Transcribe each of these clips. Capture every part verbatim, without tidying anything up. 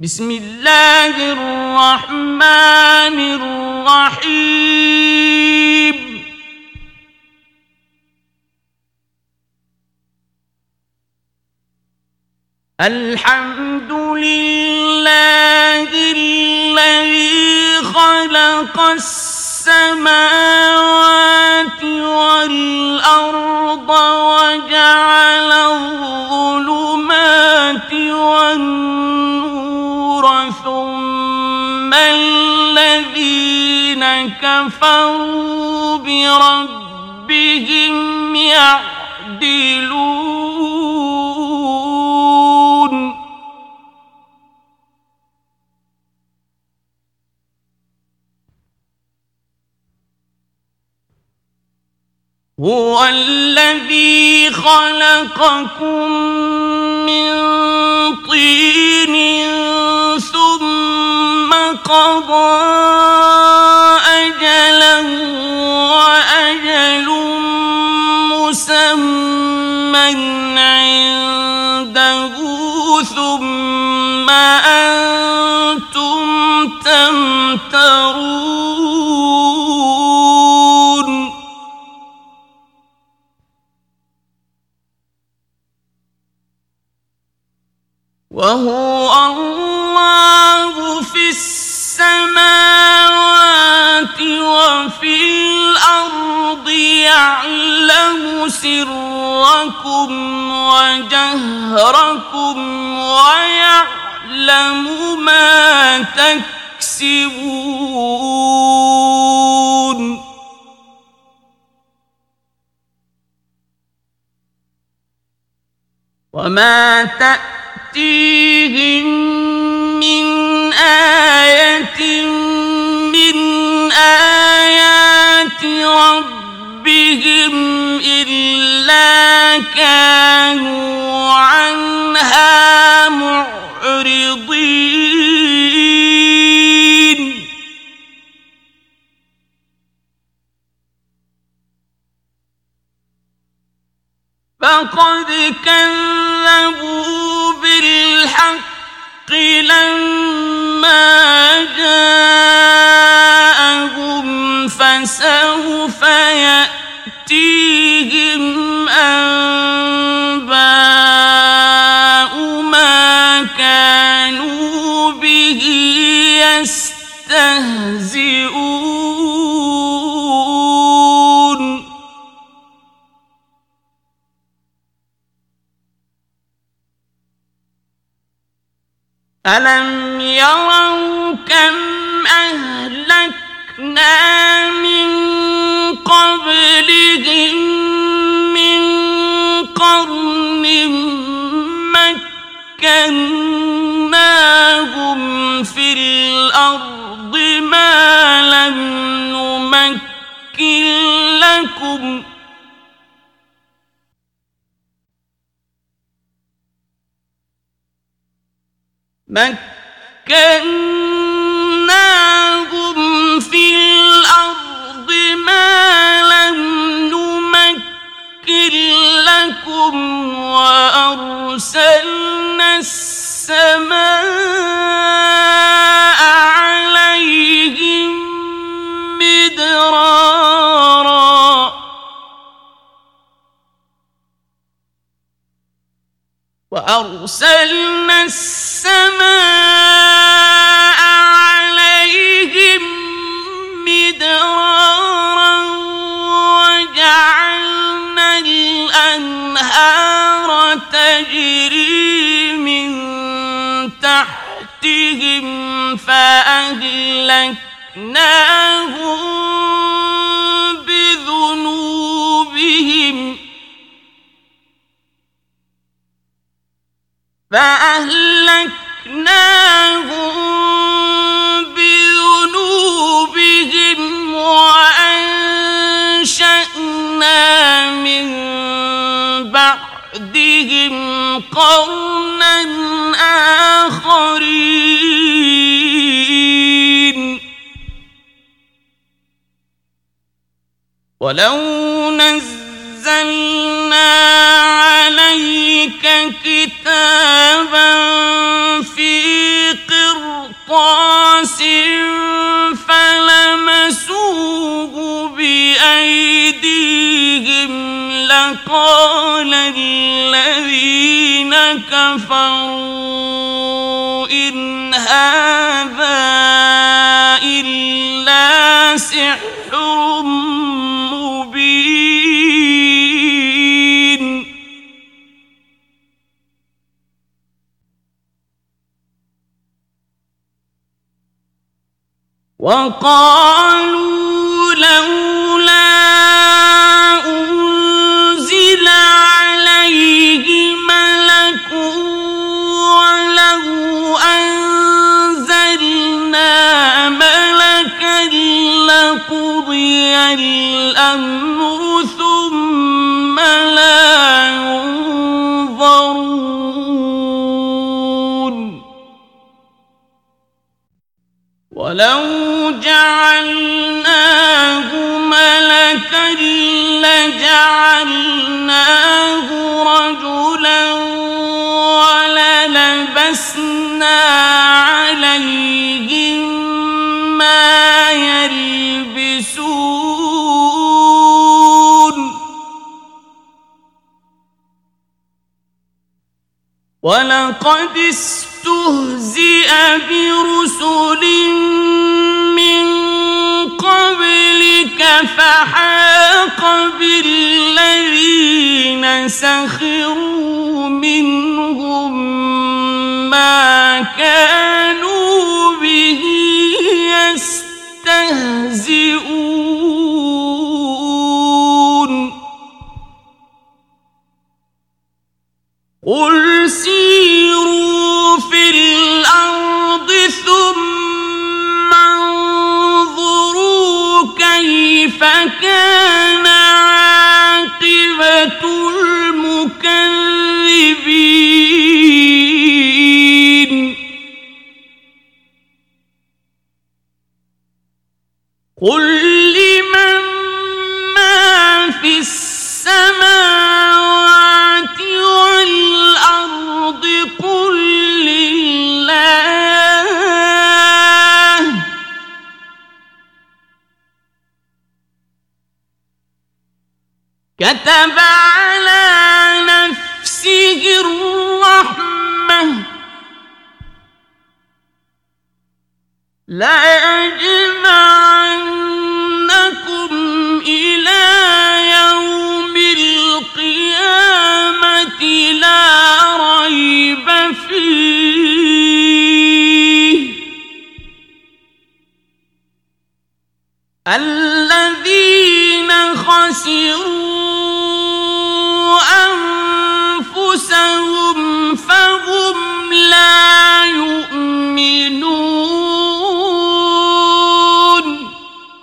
بسم الله الرحمن الرحيم الحمد لله الذي خلق السماوات والأرض وجعل الظلمات والنور ثم الذين كفروا بربهم يعدلون هو الذي خلقكم من طين ثم قضى أجلا وأجل مسمى عنده ثم أنتم تمترون وهو الله في السماوات وفي الأرض يعلم سركم وجهركم ويعلم ما تكسبون وما تأتي تأتيهم من آية من آيات ربهم إلا كانوا عنها معرضين فقد كذبوا بالحق لما جاءهم فسوف يأتيهم أنباء ما كانوا به يستهزئون ألم يروا كم أهلكنا من قبلهم من قرن مكناهم في الأرض ما لم نمكن لكم مكناهم في الأرض ما لم نمكن لكم وأرسلنا السماء عليهم مدرارا وأرسلنا السماء عليهم مدرارا وجعلنا الأنهار تجري من تحتهم فأهلكناهم بذنوبهم فأهلكناهم بذنوبهم وأنشأنا من بعدهم قرنا آخرين ولو نزلنا عليك كتابا في لقال الذين كفروا إن هذا إلا سحر مبين وقالوا لولا أنزل عليه ملك ولو أنزلنا ملكا لقضي الأمر ثم لا ينظرون ولو جعلناه ملكا لجعلناه رجلا وللبسنا عليهم ما يلبسون ولقد استهزئ برسل من قبلك فحاق بالذين سخروا منهم ما كانوا به يستهزئون قل سيروا في الأرض ثم انظروا كيف كان عاقبة المكذبين قل لمن ما في السماوات والأرض قل لله كتب على نفسه الرحمة ليجمعنكم إلى يوم القيامة لا ريب فيه الذين خسروا أنفسهم فهم لا يؤمنون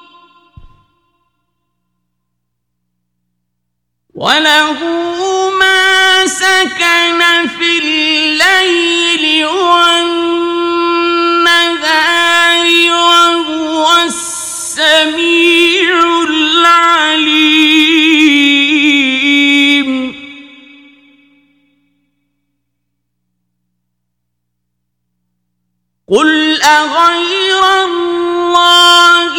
وله ما سكن في الليل والنهار وهو السميع العليم قل أغير الله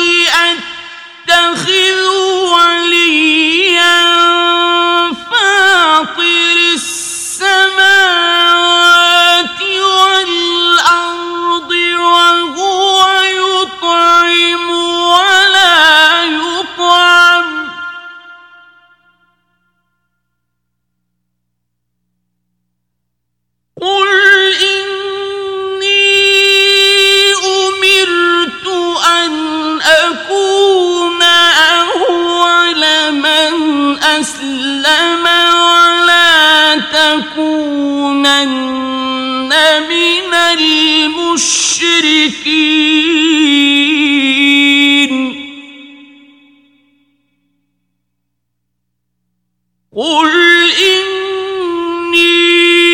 أتخذ وليا فاطر السماوات والأرض وهو يطعم ولا يطعم قل إني أمرت أن أكون أول من أسلم ولا تكونن من المشركين قل إني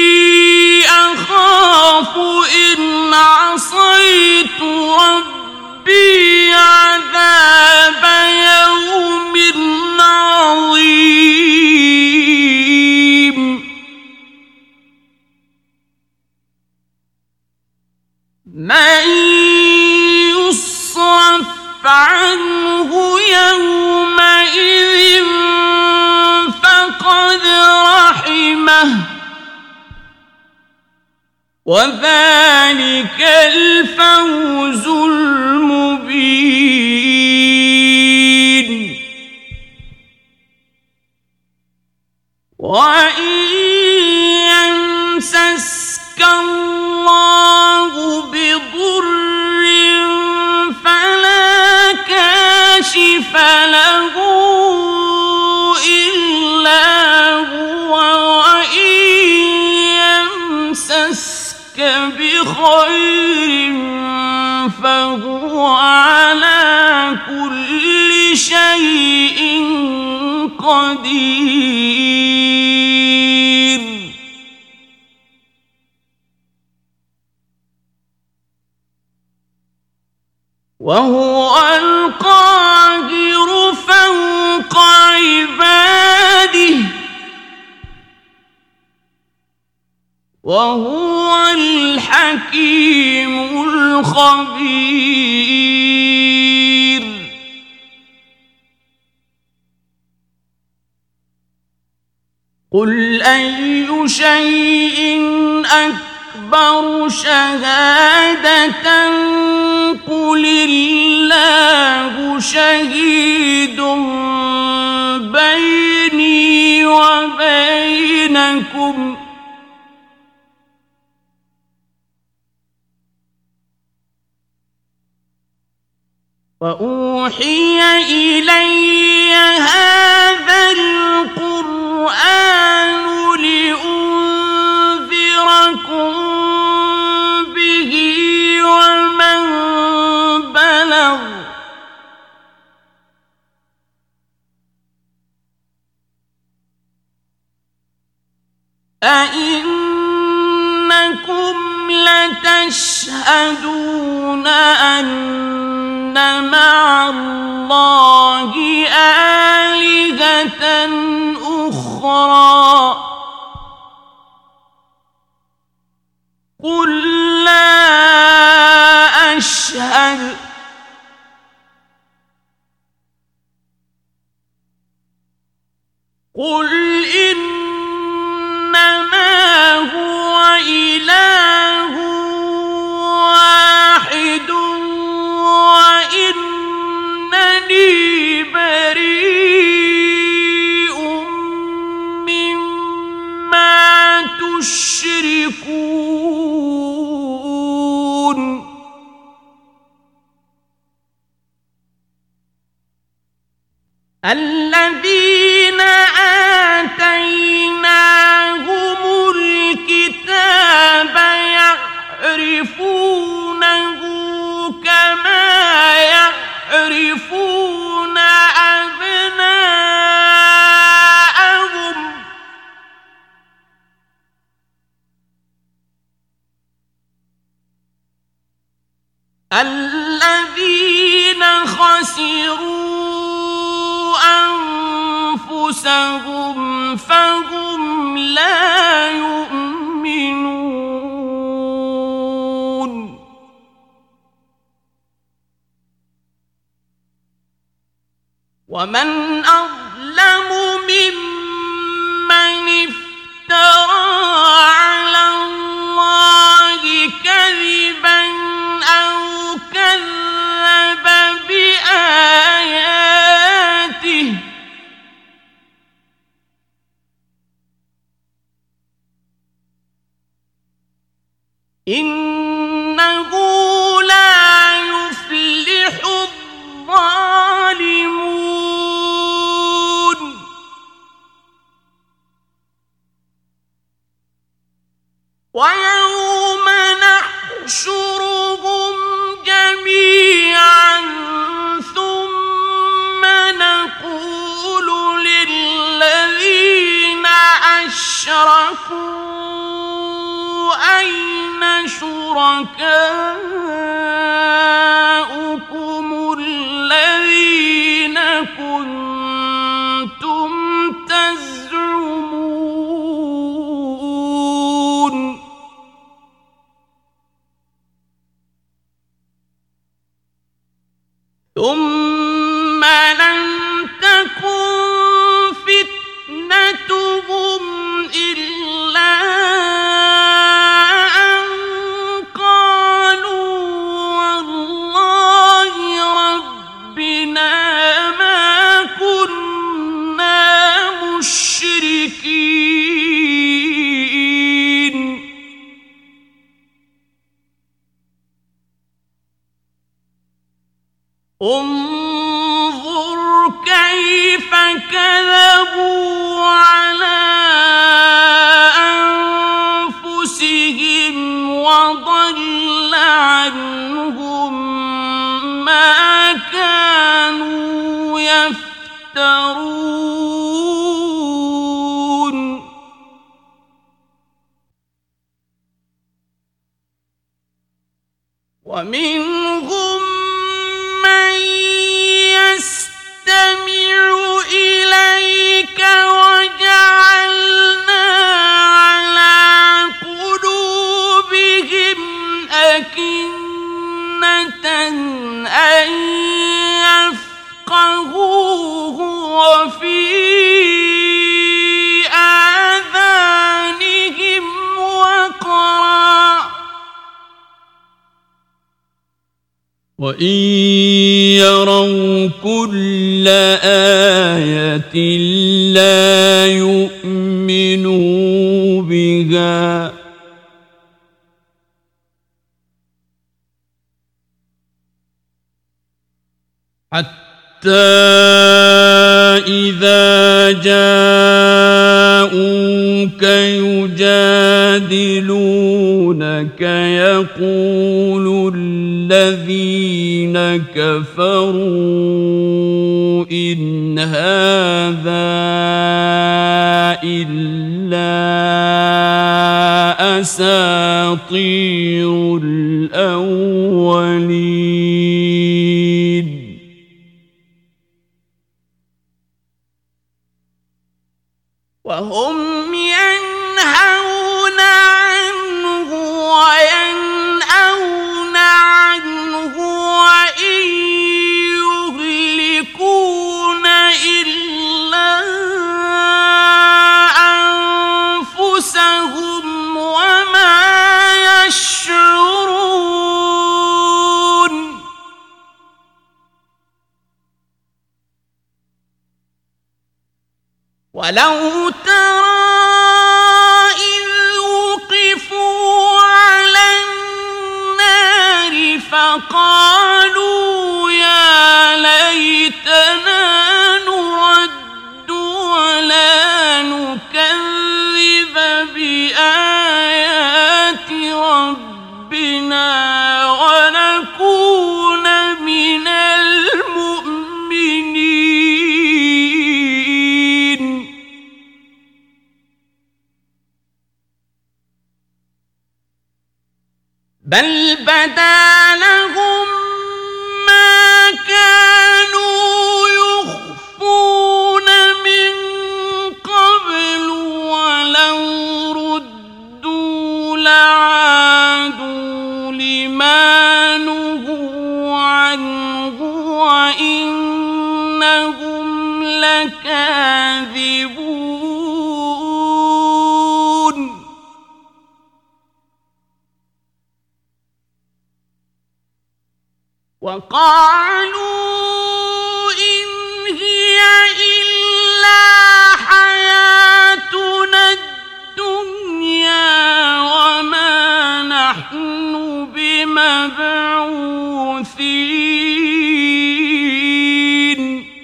أخاف إن عصيت ربي عذاب يوم عظيم من يصرف عنه يومئذ فقد وذلك الفوز المبين. وإن يمسسك الله بضر فلا كاشف له إلا هو، وإن يمسسك بخير فهو على كل شيء قدير. وهو القاهر فوق عباده، وهو الحكيم الخبير. قل أي شيء أكبر شهادة قل الله شهيد بيني وبينكم وأوحي إلي هذا القرآن لأنذركم به ومن بلغ أئنكم لتشهدون أن مع الله آلهة أخرى قل لا أشهد قل إنما هو إله واحد وإنني بريء مما تشركون. الذين آتيناهم الكتاب يعرفونه كما يعرفون أبناءهم الذين خسروا أنفسهم فهم لا يؤمنون. ومن أظلم ممن افترى على الله كذبا أو كذب بآياته إنه لا يفلح الظالمون. ويوم نحشرهم جميعا ثم نقول للذين أشركوا أين شركاؤكم الذين كنتم تزعمون ثم لم تكن فتنتهم إلا أن انظر كيف كذبوا على أنفسهم وضل عنهم ما كانوا يفترون ومنهم من يستمع إليك وجعلنا على قلوبهم أكنة أن يفقهوه وفي آذانهم وقرا وإن يروا كل آية لا يؤمنوا بها حتى إذا جاءوك يجادلونك يقول الذين كفروا إن هذا إلا أساطير الأولين وهم ينهون عنه وينأون عنه وإن يهلكون إلا أنفسهم وما يشعرون ولو ترى إذ وقفوا على النار فقالوا يا ليتنا نرد ولا نكذب بآيات ربنا ونكون من المؤمنين بل بدا لهم ما كانوا يخفون من قبل ولو ردوا لعادوا لما نهوا عنه وإنهم لكاذبون وقالوا إن هي إلا حياتنا الدنيا وما نحن بمبعوثين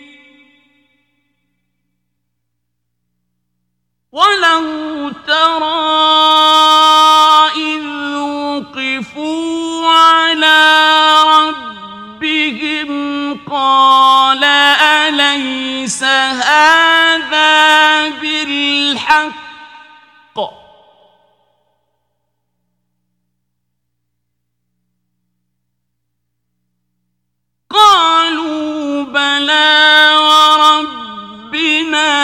ولو ترى إذ وقفوا على ربهم قال أليس هذا بالحق قالوا بلى وربنا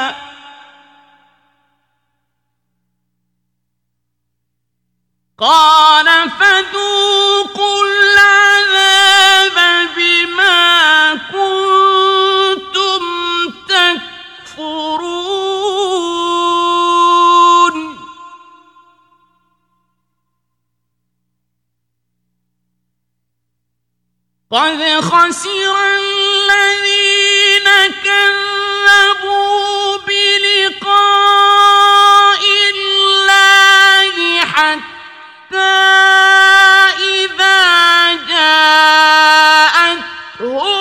قال فذوقوا العذاب بما كنتم تكفرون قد خسر الذين كذبوا بلقاء الله حتى إذا جاءتهم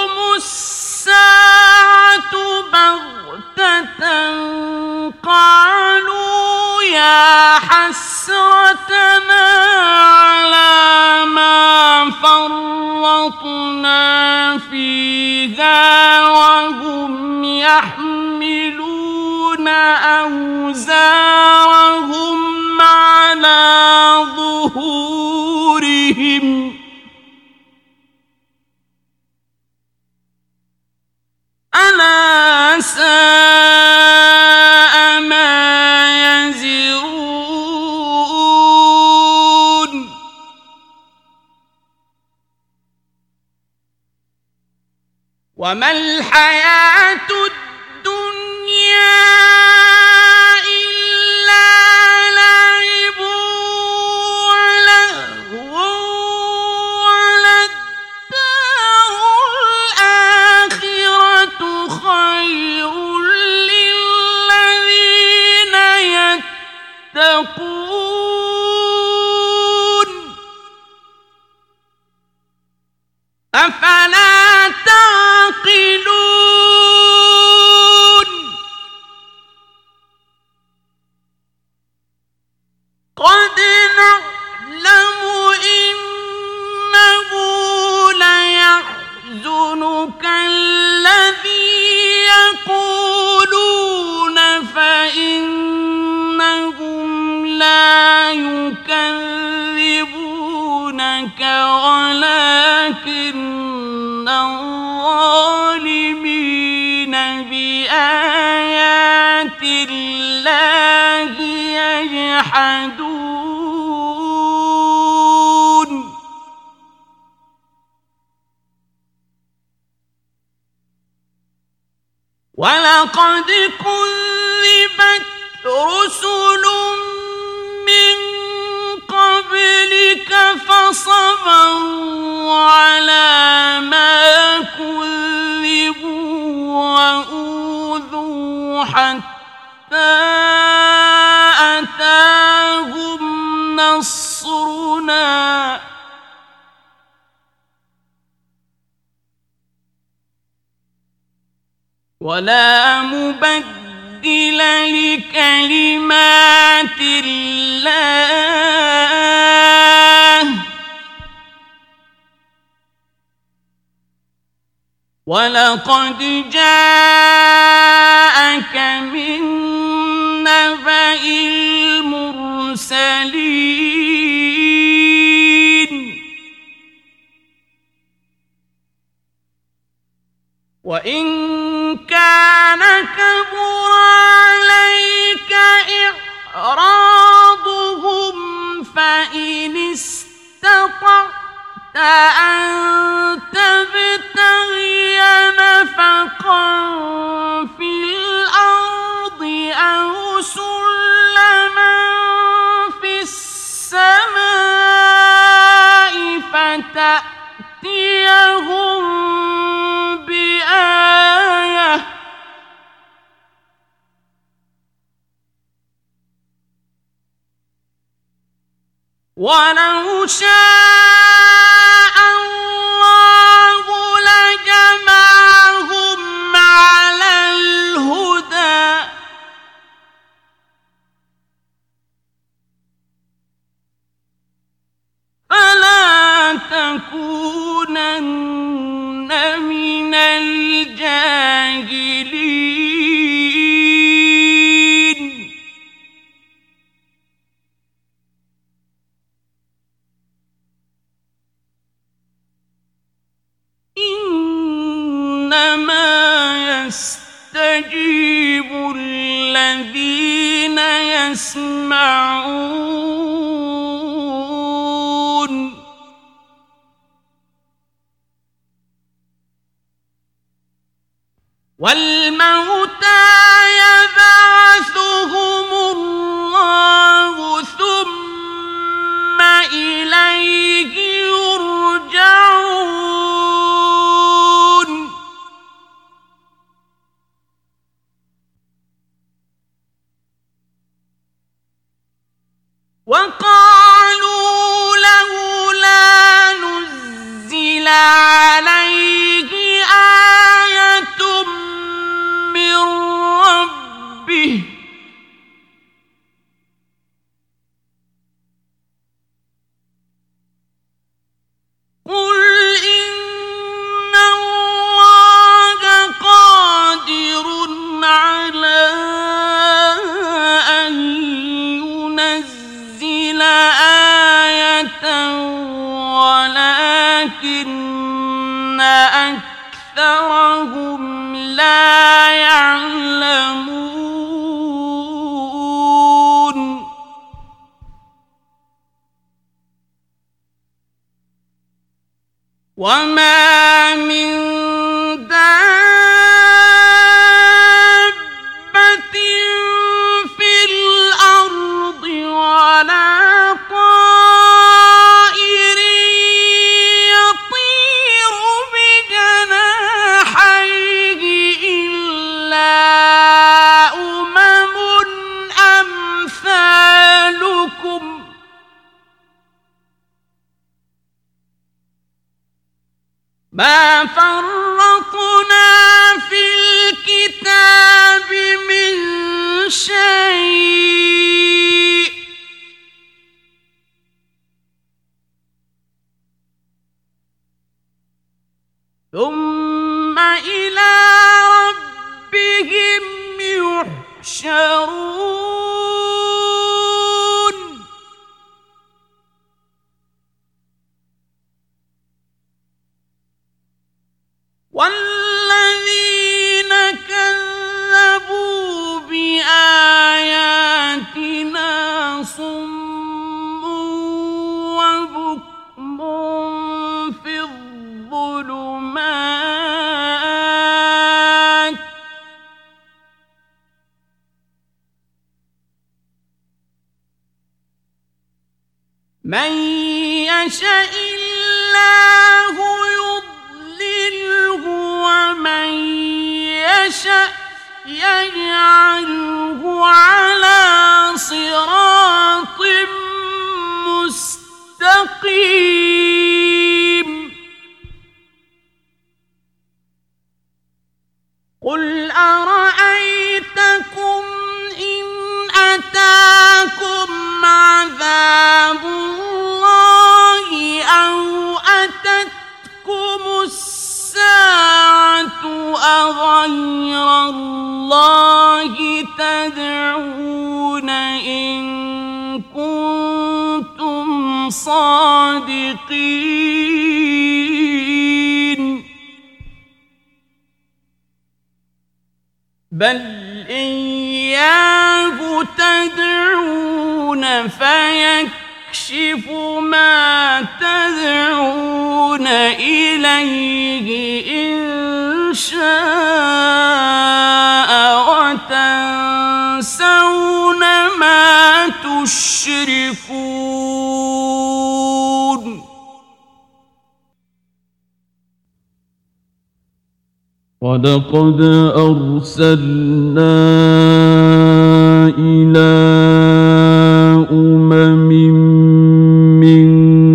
فَرَّطْنَا فِيهَا وَهُمْ يَحْمِلُونَ أَوْزَارَهُمْ عَلَى ظُهُورِهِمْ أَلَا سَاءَ مَا يَزِرُونَ وَمَا الْحَيَاةُ الدُّنْيَا إِلَّا لَعِبٌ وَلَهْوٌ وَلَلدَّارُ الْآخِرَةُ خَيْرٌ لِّلَّذِينَ يَتَّقُونَ أَفَلَا تَعْقِلُونَ قَدْ نَعْلَمُ إِنَّهُ لَيَحْزُنُكَ الَّذِي يَقُولُونَ فَإِنَّهُمْ لَا يُكَذِّبُونَكَ وَلَكِنَّ الظَّالِمِينَ بِآيَاتِ اللَّهِ يَجْحَدُونَ وَلَقَدْ كُذِّبَتْ رُسُلٌ مِّن قَبْلِكَ فَصَبَرُوا عَلَىٰ مَا كُذِّبُوا وَأُوذُوا حَتَّىٰ أَتَاهُمْ نَصْرُنَا وَلَا مُبَدِّلَ لِكَلِمَاتِ اللَّهِ وَلَقَدْ جَاءَكَ مِن نَّبَإِ الْمُرْسَلِينَ وَإِن كَانَ كَبُرَ عَلَيْكَ إِعْرَاضُهُمْ فَإِنِ اسْتَطَعْتَ أَن تَبْتَغِيَ نَفَقًا فِي الْأَرْضِ أَوْ سُلَّمًا فِي السَّمَاءِ فَتَأْتِيَهُم بِآيَةٍ وَلَوْ شَاءَ اللَّهُ لَجَمَعَهُمْ عَلَى الْهُدَىٰ فَلَا تَكُونَنَّ مِنَ الْجَاهِلِينَ إِنَّمَا يَسْتَجِيبُ الَّذِينَ يَسْمَعُونَ وَالْمَوْتَىٰ يَبْعَثُهُمُ اللَّهُ ثُمَّ إِلَيْهِ يُرْجَعُونَ وَقَالُوا لَوْلَا نُزِّلَ عَلَيْهِ آيَةٌ مِّن ولكن أكثرهم لا يعلمون وما من دابة في الأرض ولا طائر يطير بجناحيه إلا أمم أمثالكم ما فرطنا في الكتاب من شيء ثم إلى ربهم يحشرون والذين كذبوا بآياتنا صم وبكم في الظلمات من يشاء الله يضلله ومن يشاء يجعله على صراط مستقيم قل أرأيتكم إن أتاكم عذاب الله أو أتتكم الساعة أغير الله تدعون إن كنتم صادقين بل إياه تدعون فيكشف ما تدعون إليه إن شاء وتنسون ما تشركون ولقد أرسلنا إلى أمم من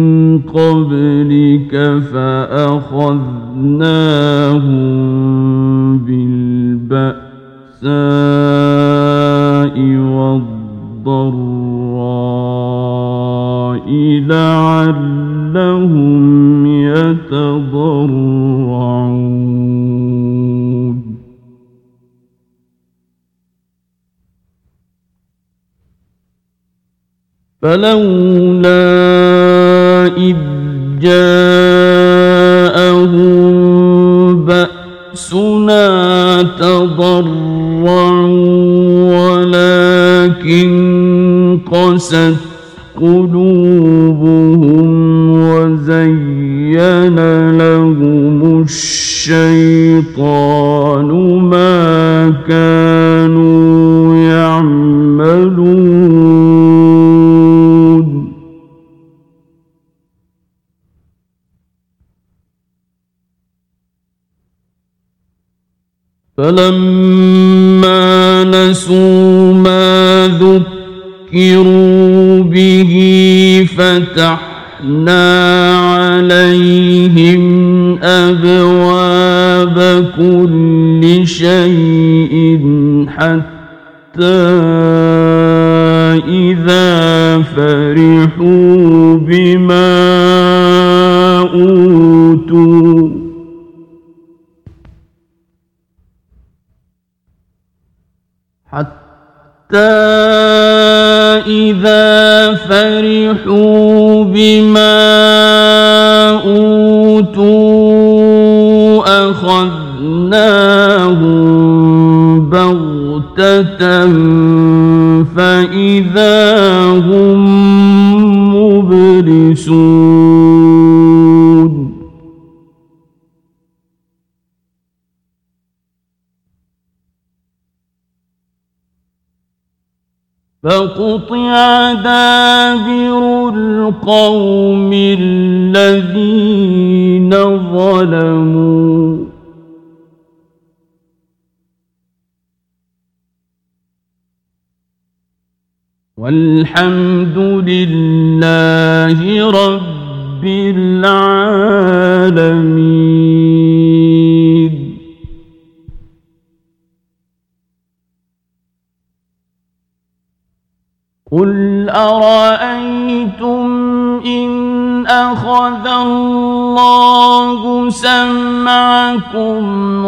قبلك فأخذناهم بالبأساء والضراء لعلهم يتضرعون فلولا إذ جاءهم بأسنا تضرعوا ولكن قست قلوبهم وزين لهم الشيطان ما كانوا يعملون فلما نسوا ما ذكروا به فتحنا عليهم أبواب كل شيء حتى إذا فرحوا بما أوتوا حتى إذا فرحوا بما أوتوا أوتوا أخذناهم بغتة فإذا هم مبلسون فقطع دابر القوم الذين ظلموا والحمد لله رب العالمين. قل أرأيتم إن أخذ الله سمعكم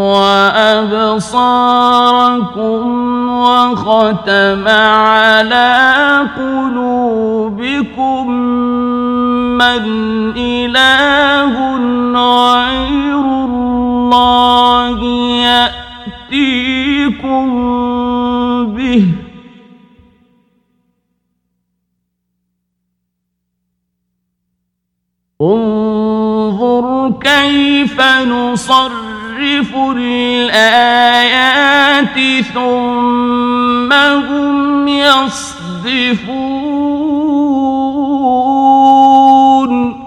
وأبصاركم وختم على قلوبكم من إله غير الله يأتيكم به انظر كيف نصرف الآيات ثم هم يصدفون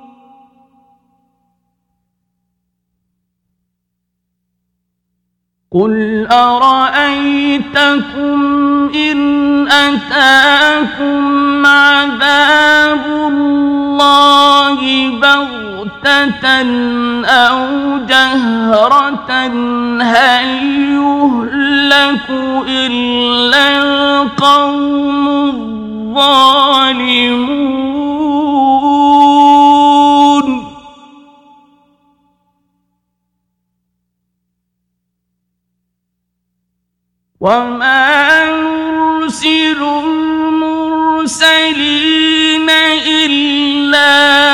قل أرأيتكم إن أتاكم عذاب الله بغتة أو جهرة هل يهلك إلا القوم الظالمون وما نرسل المرسلين إلا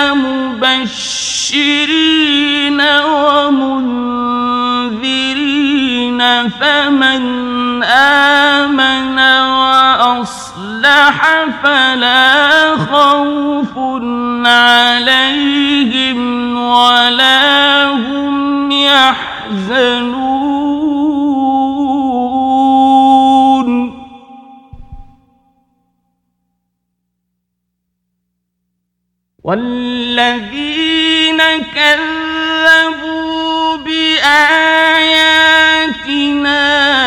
مبشرين ومنذرين فمن آمن وأصلح فلا خوف عليهم ولا هم يحزنون والذين كذبوا بآياتنا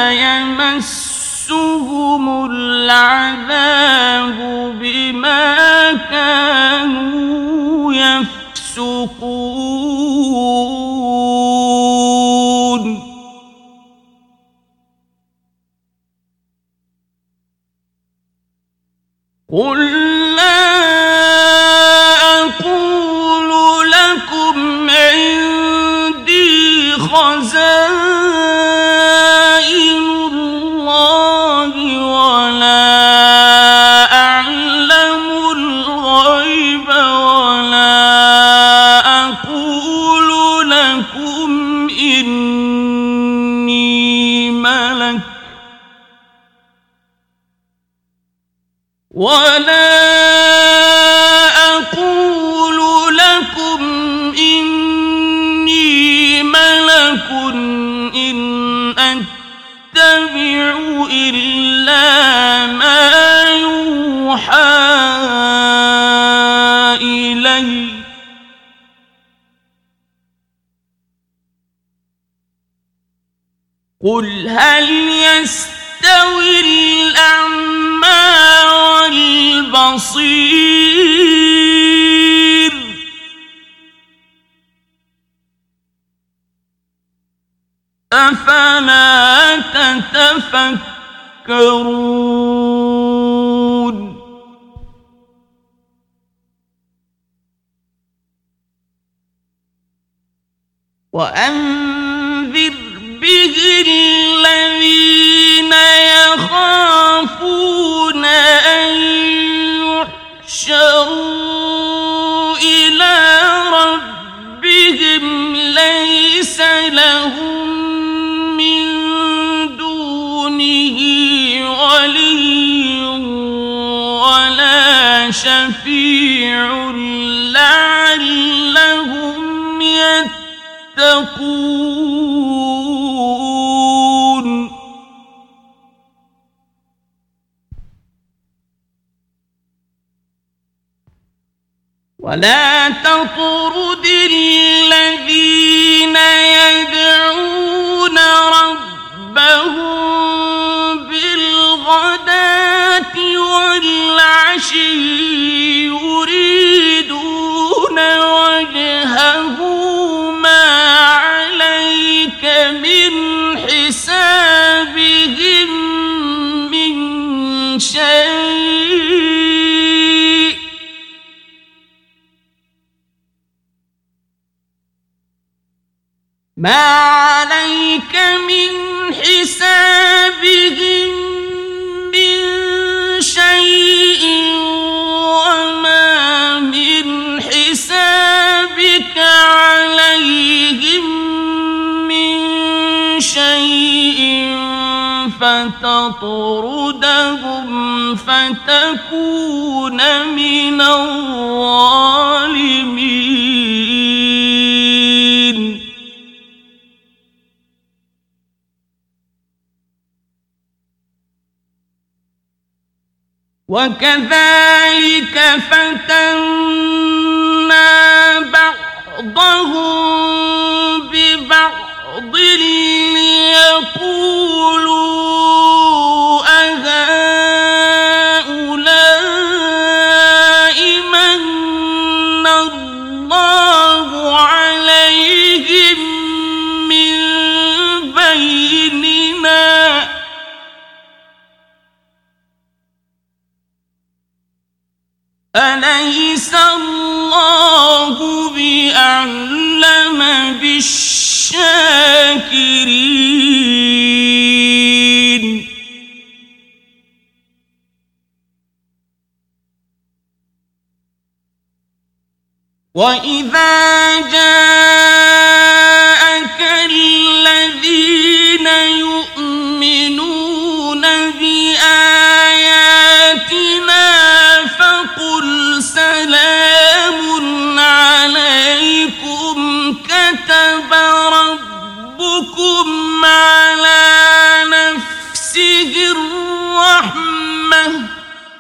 يمسهم العذاب بما كانوا يفسقون قل لا أقول لكم عندي خزائن الله ولا أعلم الغيب ولا أقول لكم إني ملك ولا أقول لكم إني ملك إن أتبع إلا ما يوحى إلي قل هل يستوي الأعمى والبصير أفلا تتفكرون وأنذر به الذين يخافون أن يحشروا إلى ربهم ليس لهم من دونه ولي ولا شفيع لعلهم يتقون ولا تطرد الذين يدعون ربهم بالغداة والعشي يريدون وجهه ما عليك من حسابهم من شيء ما عليك من حسابهم من شيء وما من حسابك عليهم من شيء فتطردهم فتكون من الظالمين وكذلك فتنا بعضهم ببعض ليقولوا أهؤلاء من الله عليهم من بيننا أليس الله بأعلم بالشاكرين وإذا جاءك الذين يؤمنون بآياتنا فقل سلام عليكم كتب ربكم على نفسه الرحمة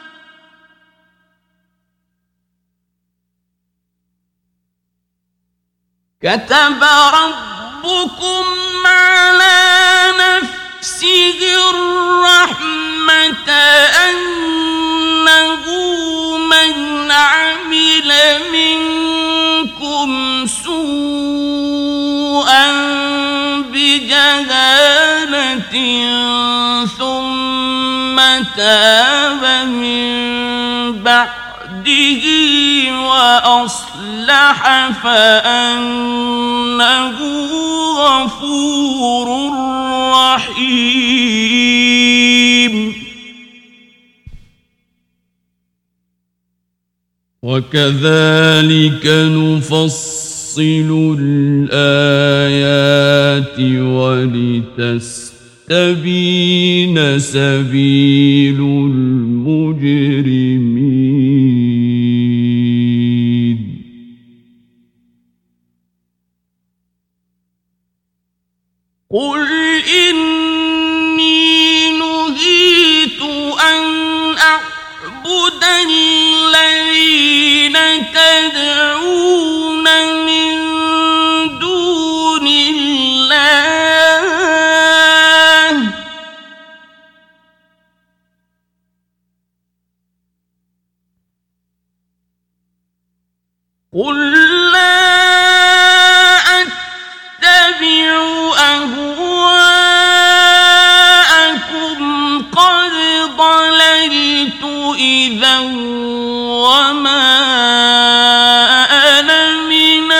كتب ربكم على نفسه الرحمة أنه من عمل منكم سوءا بجهالة ثم تاب من بعده وأصلح فأنه غفور رحيم وكذلك نفصل الآيات ولتستبين سبيل المجرمين قل إني نهيت أن أعبد الذين تدعون من دون الله قل لا أتبع أهواءكم قد ضللت إذا وما أنا من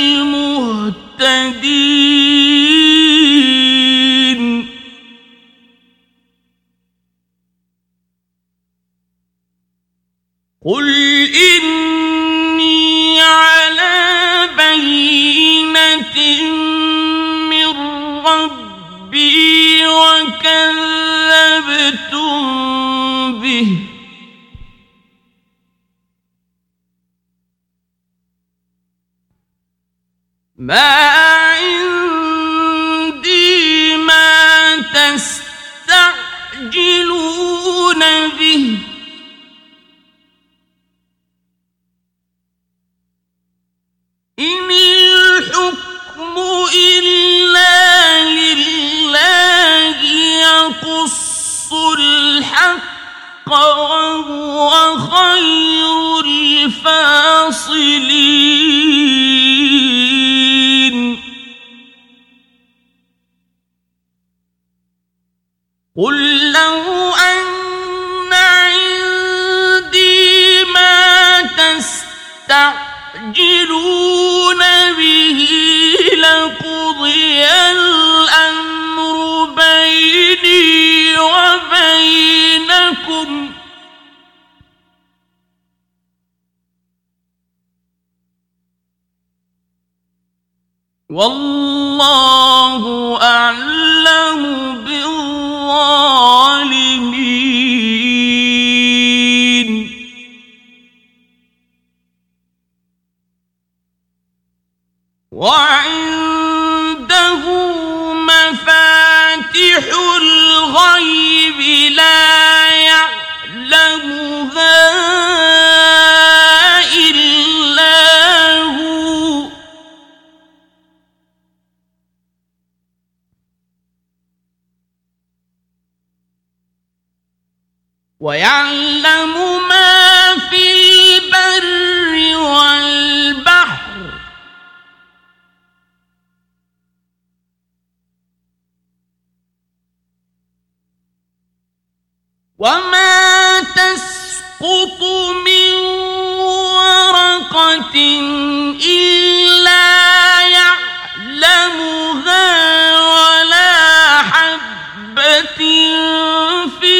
المهتدين قل إني على بينة كذبتم به ما عندي ما تستعجلون به إن الحكم إلا لله يقص الحق وهو خير الفاصلين قل لو أن عندي ما تستعجلون به لقضي الأمر بيني وبينكم والله أعلم بالظالمين وعنده مفاتح الغيب لا يعلمها إلا هو ويعلم ما في البر والبحر وما تسقط من ورقة إلا يعلمها ولا حبة في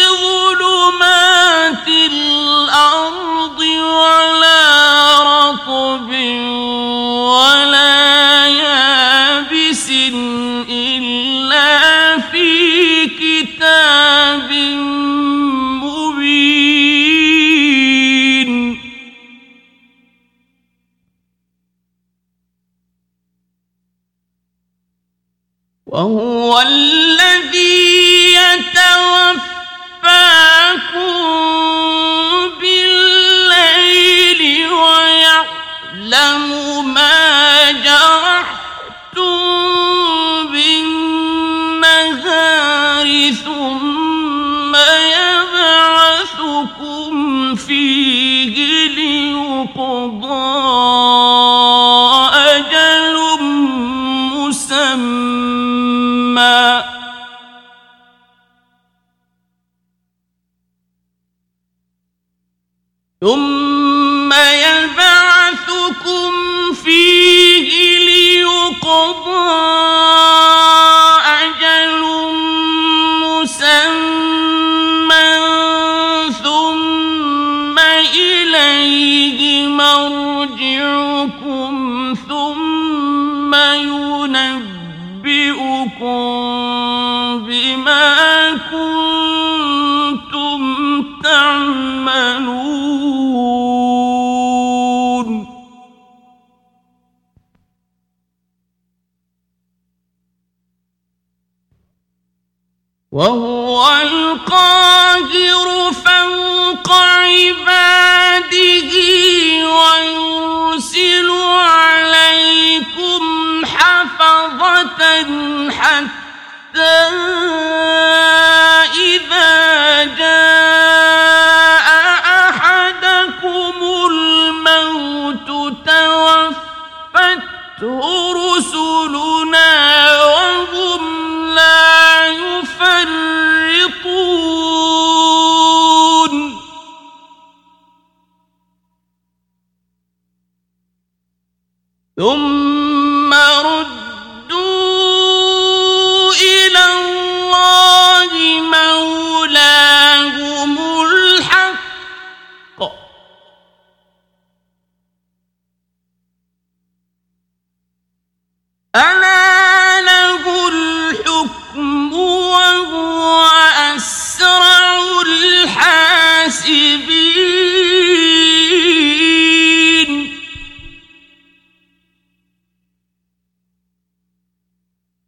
ظلمات الأرض ولا رطب ولا يابس إلا في كتاب مبين وهو الذي يتوفاكم بالليل ويعلم ما جرحتم بالنهار ثم يبعثكم فيه ليقضى أجل مسمى ثم يبعثكم فيه ليقضى أجل مسمى ثم إليه مرجعكم ثم ينبئكم بما كنتم تعملون وهو القاهر فوق عباده ويرسل عليكم حفظة حتى إذا جاء أحدكم الموت توفته رسلنا وهم لا يفرطون ثم ردوا إلى الله مولاهم الحق ألا له الحكم وهو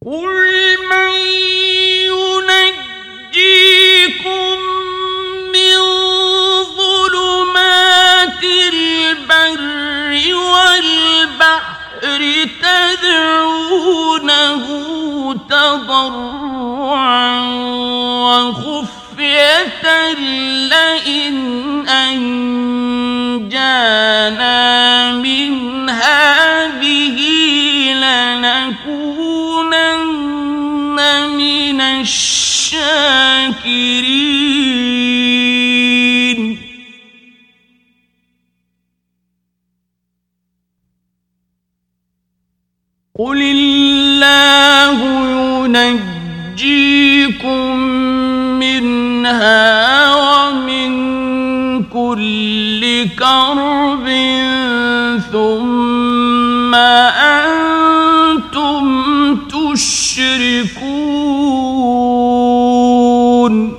قل من ينجيكم من ظلمات البر والبحر تدعونه تضرعا وخفية لئن أنجانا من هذه لنكونن من الشاكرين قل الله ينجيكم منها ومن كل كرب ثم أنتم تشركون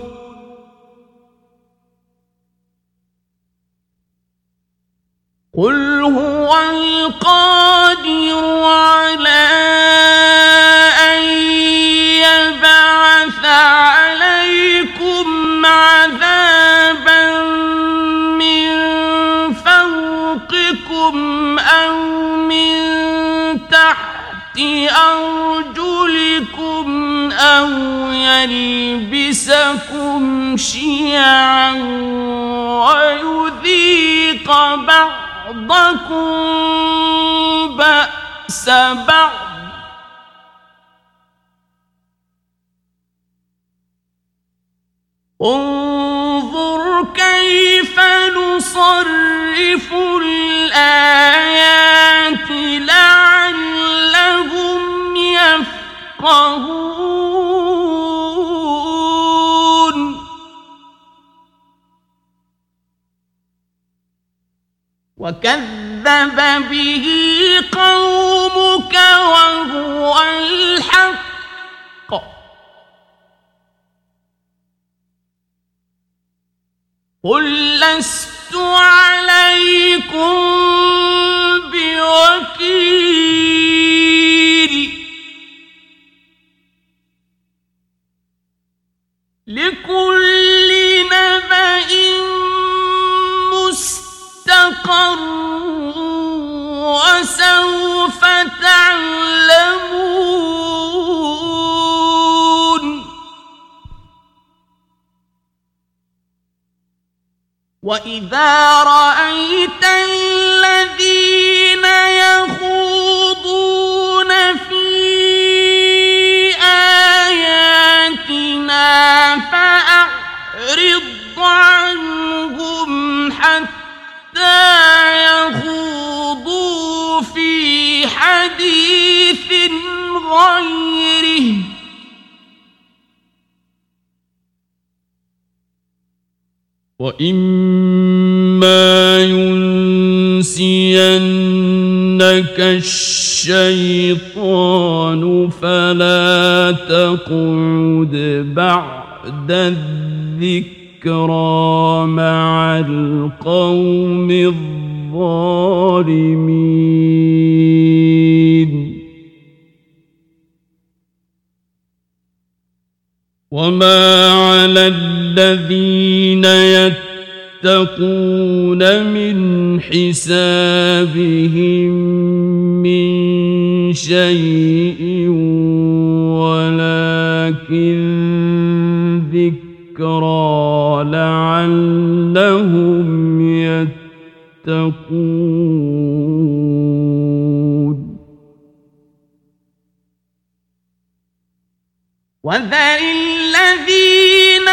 قل هو القادر على أن يبعث عليكم عذابا من فوقكم أو من تحت أرجلكم أو يلبسكم شيعا ويذيق بعضكم بأس بعض انظر كيف نصرف الآيات لعلهم يفقهون وكذب به قومك وهو الحق قل لست عليكم بوكيل لكل نبأ مستقر وسوف تعلمون وإذا رأيت الذين يخوضون في آياتنا فأعرض عنهم حتى يخوضوا في حديث غيره وإما ينسينك الشيطان فلا تقعد بعد الذكرى مع القوم الظالمين وما على الذين يتقون من حسابهم من شيء ولكن ذكرى لعلهم يتقون وذر الذين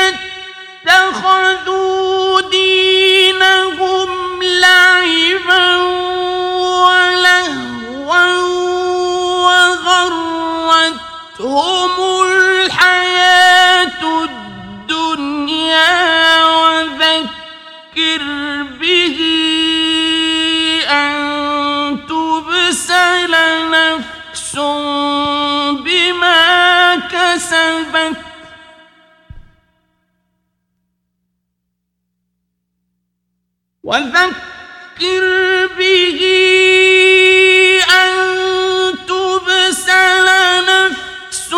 اتخذوا دينهم لعبا ولهوا وغرتهم الحياة الدنيا وذكر به أن تبسل نفس بما كسبت وذكر به أن تبسل نفس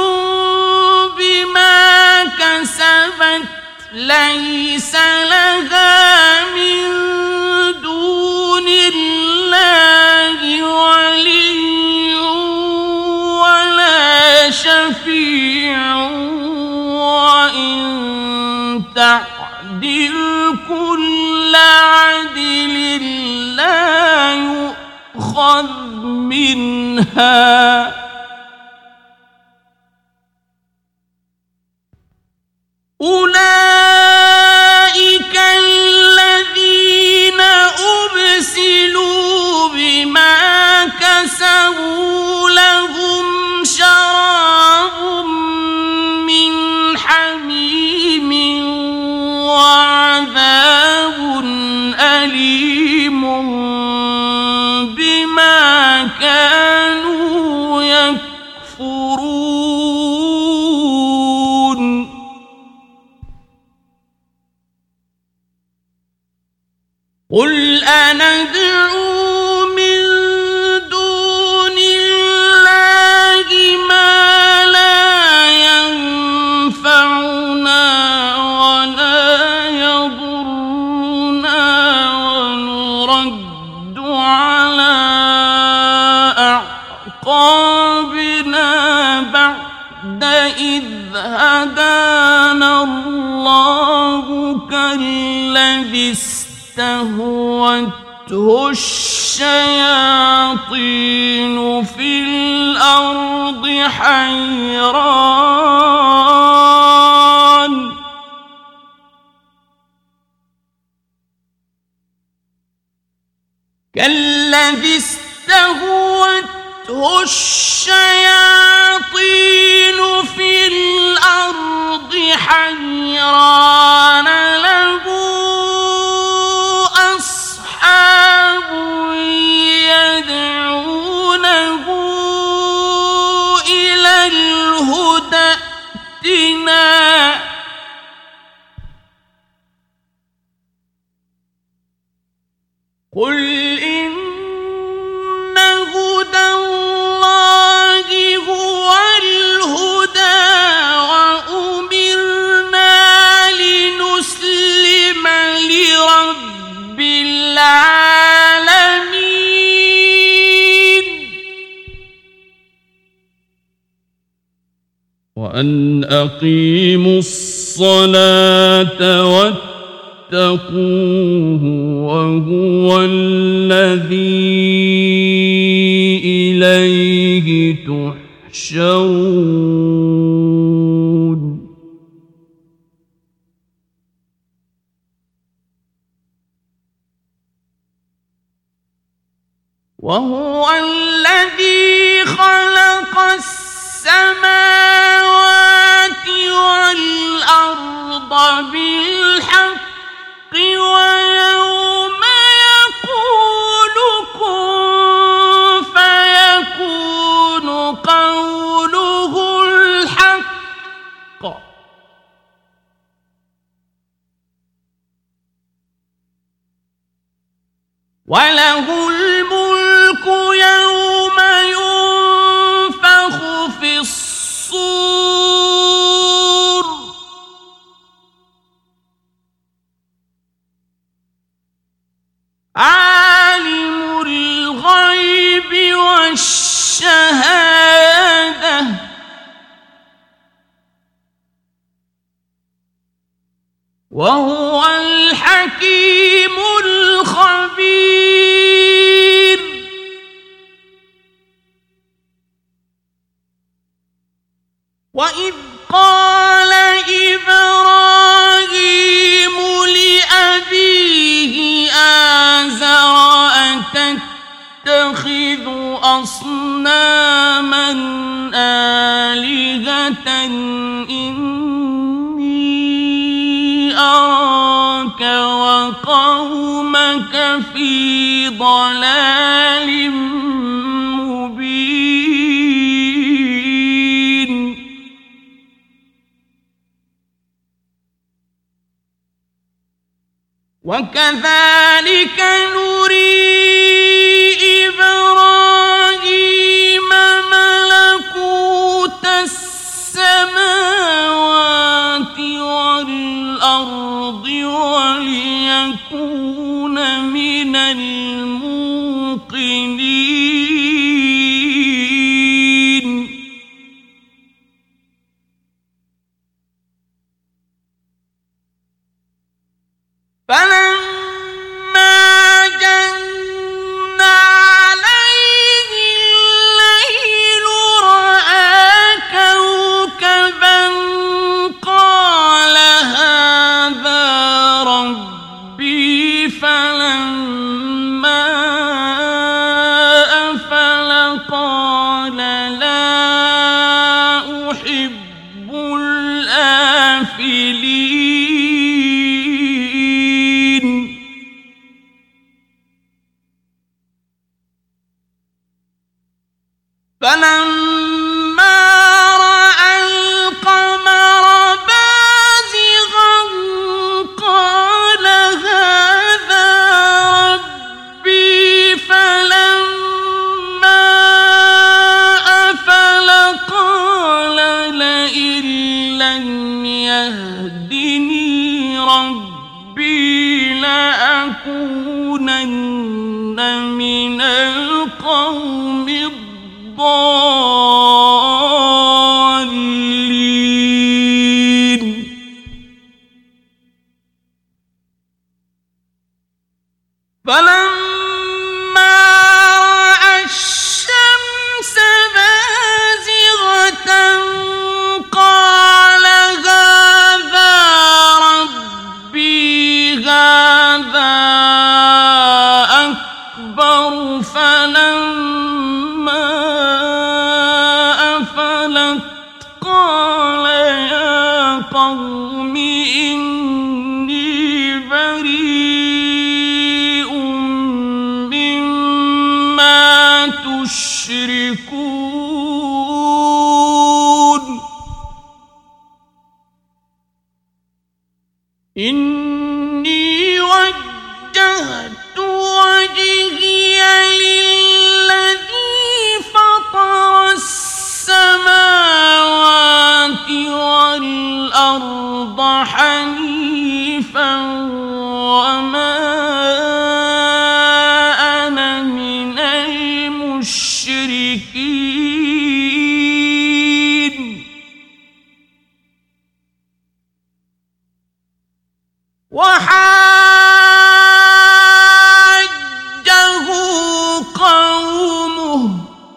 شفيع وإن تعدل كل عدل لا يؤخذ منها أولئك الذين أبسلوا بما كسبوا لهم شراب من حميم وعذاب أليم بما كانوا يكفرون قل أندعو من دون الله ما لا ينفعنا ولا يضرنا ونرد على أعقابنا بعد إذ هدانا الله كالذي استهوته الشياطين في الأرض حيران كالذي استهوته الشياطين في الأرض حيران له أصحاب يدعونه إلى الهدى ائتنا قل إن هدى الله هو الهدى وأمرنا لنسلم لرب العالمين وأن أقيموا الصلاة واتقوه وهو الذي إليه تحشرون وهو الذي خلق السماوات والأرض بالحق ويوم يقول كن فيكون قوله الحق وله الملك يوم ينفخ في الصور عالم الغيب والشهادة وهو الحكيم الخبير وإذ قال إبراهيم لأبيه آزر أتتخذ أصناما آلهة إني أراك وقومك في ضلال مبين وكذلك نري إبراهيم ملكوت السماوات والأرض وليكون من الموقنين فلما رأى القمر بازغا قال هذا ربي فلما أفل قال لئن لم يهدني ربي لأكونن من القوم الضالين فلما رأى الشمس بازغة قال هذا ربي هذا أكبر فلما أفلت قال يا قوم إني بريء مما تشركون إني وجهت وجهي للذي فطر السماوات والأرض حنيفا وما أنا من المشركين وحاجه قومه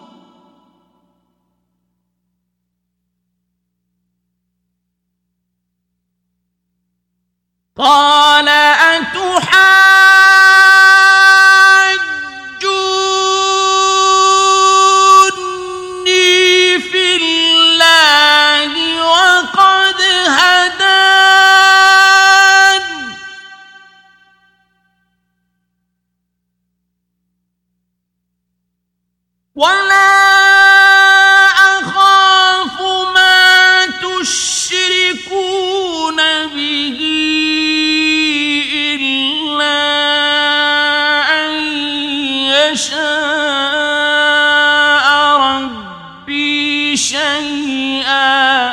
قال أتحاجوني في الله وقد هدان ولا أخاف ما تشركون به إلا أن يشاء ربي شيئا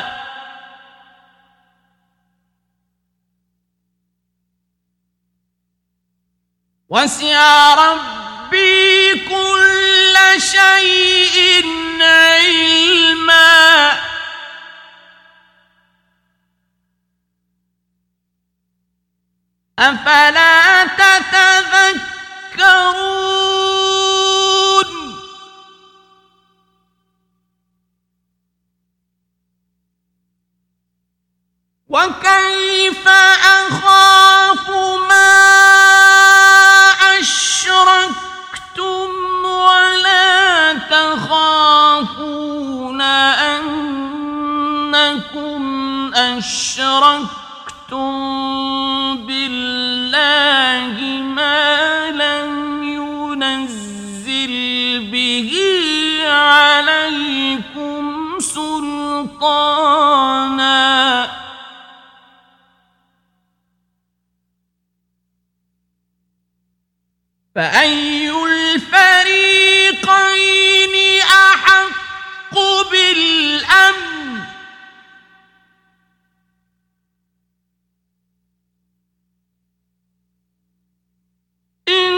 وسع ربي كل شيء علما أفلا تتذكرون وكيف أخاف ما أشركتم ولا تخافون أنكم أشركتم بالله ما لم ينزل به عليكم سلطانا فأي الفريقين أحق بالأمن إن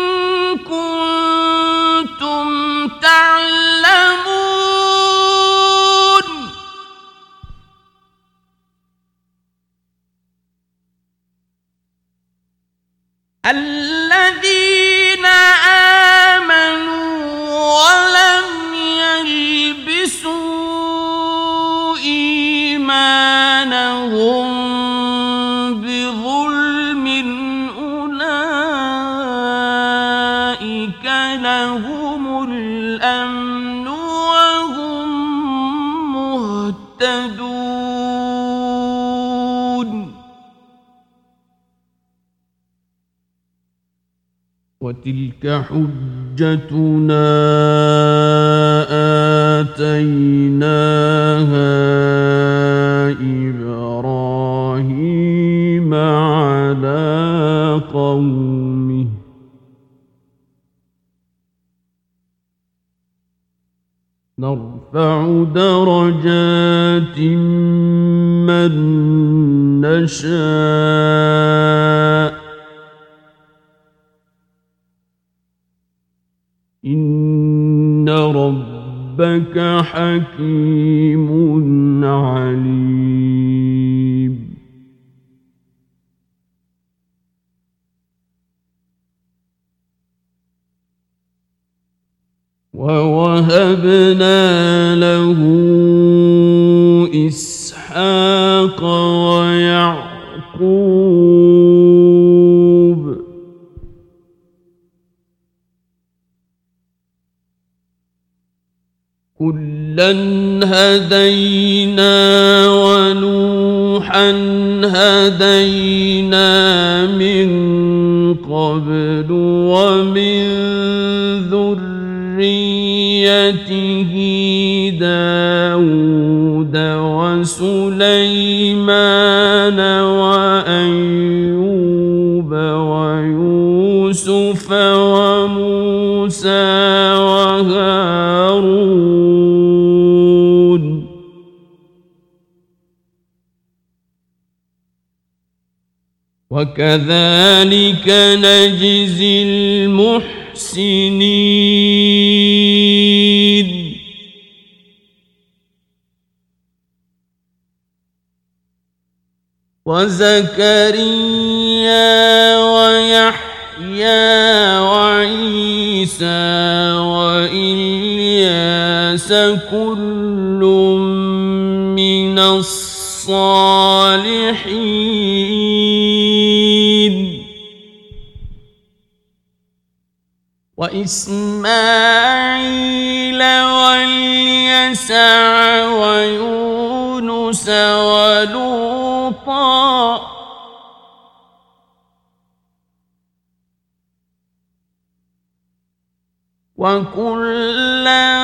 كنتم تعلمون الذين آمنوا ولم يلبسوا إيمانهم بظلم أولئك لهم الأمن وهم مهتدون وتلك حجتنا إبراهيم على قومه نرفع درجات من نشاء إن ربك حكيم عليم ووهبنا له إسحاق ويعقوب كلا هدينا ونوحا هدينا من قبل ومن ذريته داود وسليمان وأيوب ويوسف وموسى وهارون وكذلك نجزي المحسنين وزكريا ويحيى وعيسى وإلياس كل من الصالحين وإسماعيل واليسع ويونس ولوطا وكلا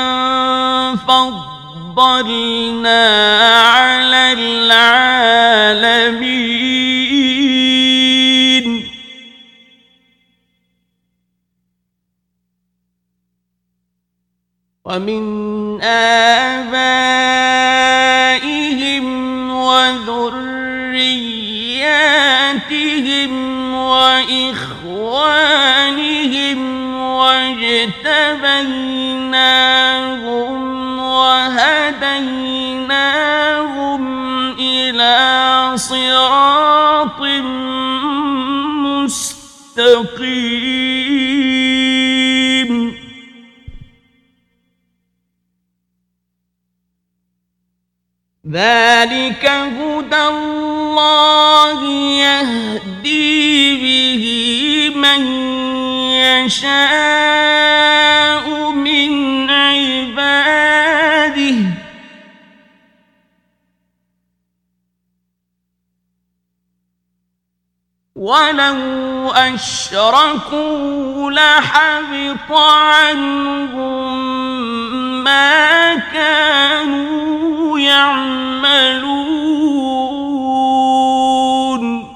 فضلنا على العالمين ومن آبائهم وذرياتهم وإخوانهم واجتبيناهم وهديناهم إلى صراط مستقيم ذلك هدى الله يهدي به من يشاء من عباده ولو أشركوا لحبط عنهم ما كانوا يعملون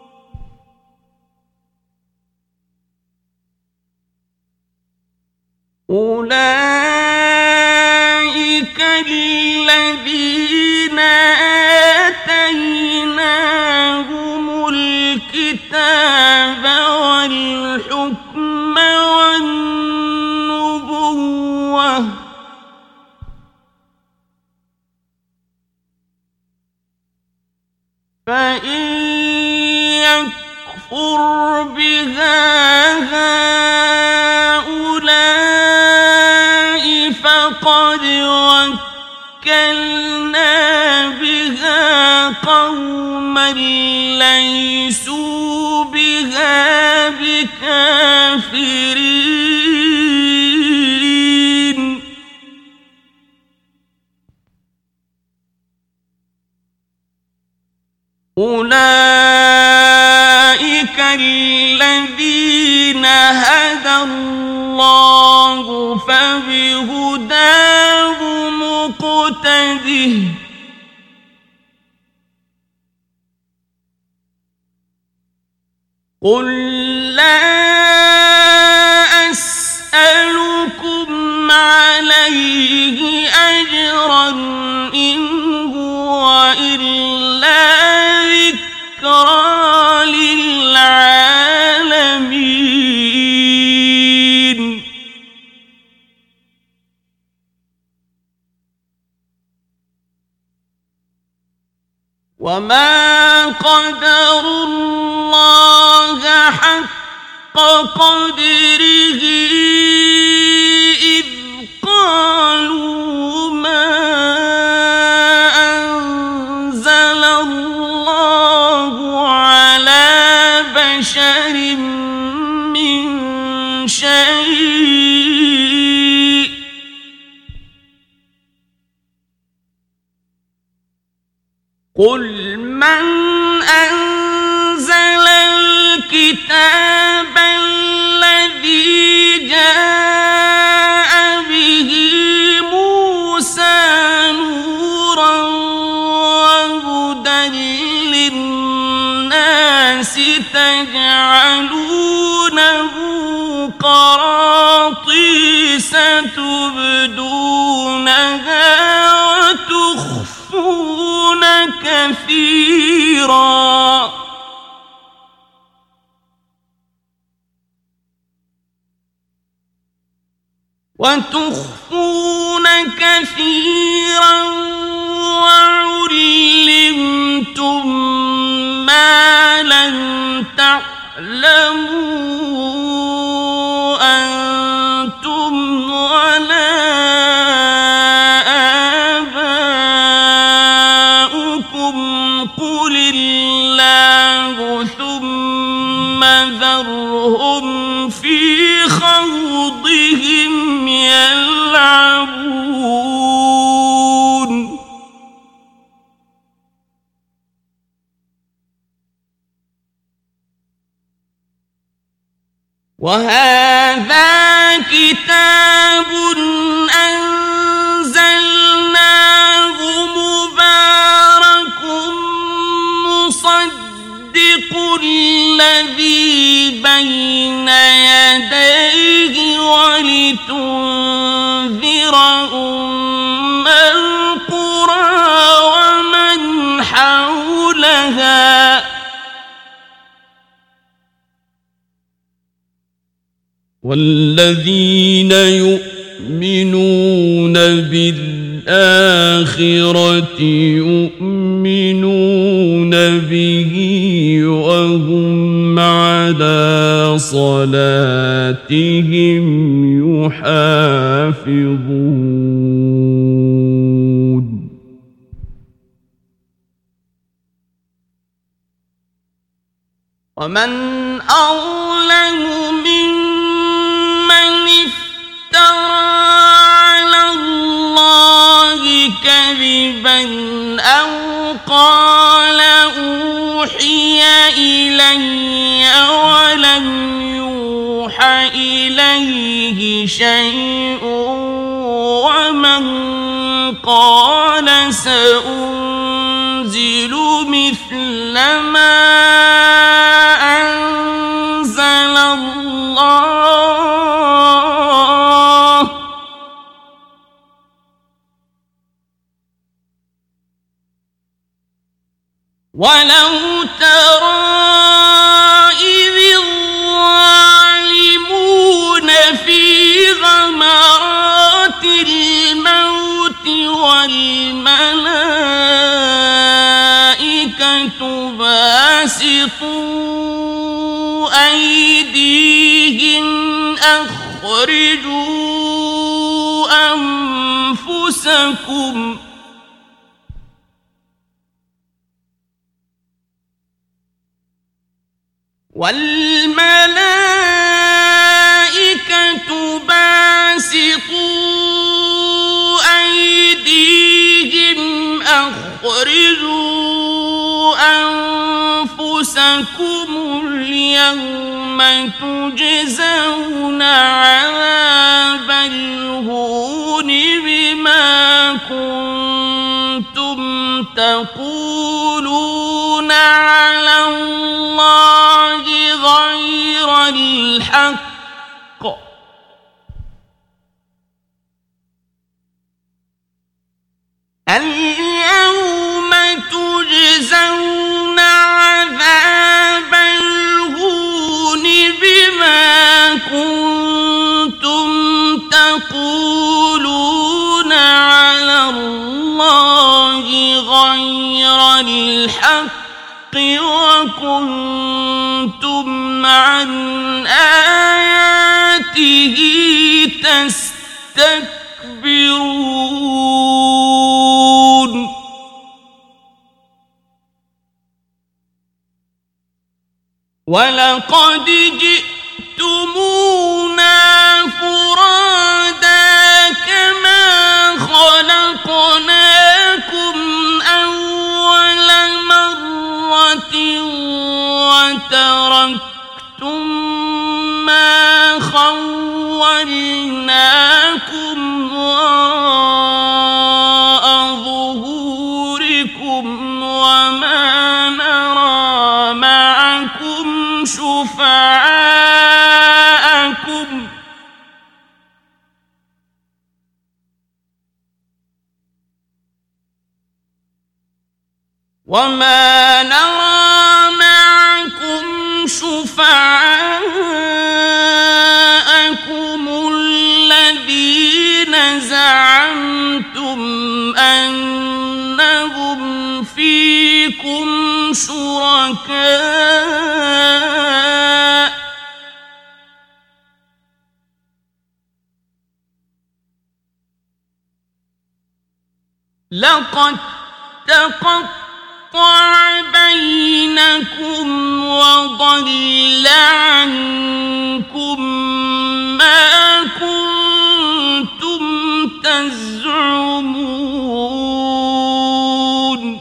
أولئك الذين آتيناهم الكتاب والحكم والنبوة فإن يكفر بها هؤلاء فقد وكلنا بها قوما ليسوا بها بكافرين أولئك الذين هدى الله فبهداه وحده قل لا أسألكم عليه أجرا إن هو إلا ذكرى للعالمين وما قدروا الله حق قدره إذ قالوا ما أنزل الله على بشر من شيء قل من أنزل الكتاب الذي جاء به موسى نورا وهدى للناس تجعلونه قراطيس تبدونها وتخفون كثيرا وتخفون كثيرا وعلمتم ما لم تعلموا أنتم ولا آباؤكم قل الله ثم ذرهم في خوضهم يلعبون وهذا كتاب أنزلناه مبارك مصدق الذي بين يديه ولتنذر أم القرى ومن حولها والذين يؤمنون بالآخرة يؤمنون به وهم على صلاتهم يحافظون ومن أظلم ممن افترى على الله كذبا أو قال أوحي إلي ولم يوحى إليه شيء ومن قال سأنزل مثل ما أنزل الله ولو ترى إذ الظالمون في غمرات الموت والملائكة باسطوا أيديهم أخرجوا أنفسكم والملائكة باسطوا أيديهم أخرجوا أنفسكم اليوم تجزون عذاب الهون بما كنتم تقولون على الله غير الحق اليوم تجزون عذاب الهون بما كنتم تقولون على الله غير الحق وكنتم عن آياته تستكبرون ولقد جئتمونا فرادا كما خلقناكم أول مرة وتركتم ما خولناكم وراء ظهوركم وما نرى معكم شفعاءكم وما نرى معكم شفعاءكم الذين زعمتم أنهم فيكم شركاء لقد تقطع بينكم وضل عنكم ما كنتم تزعمون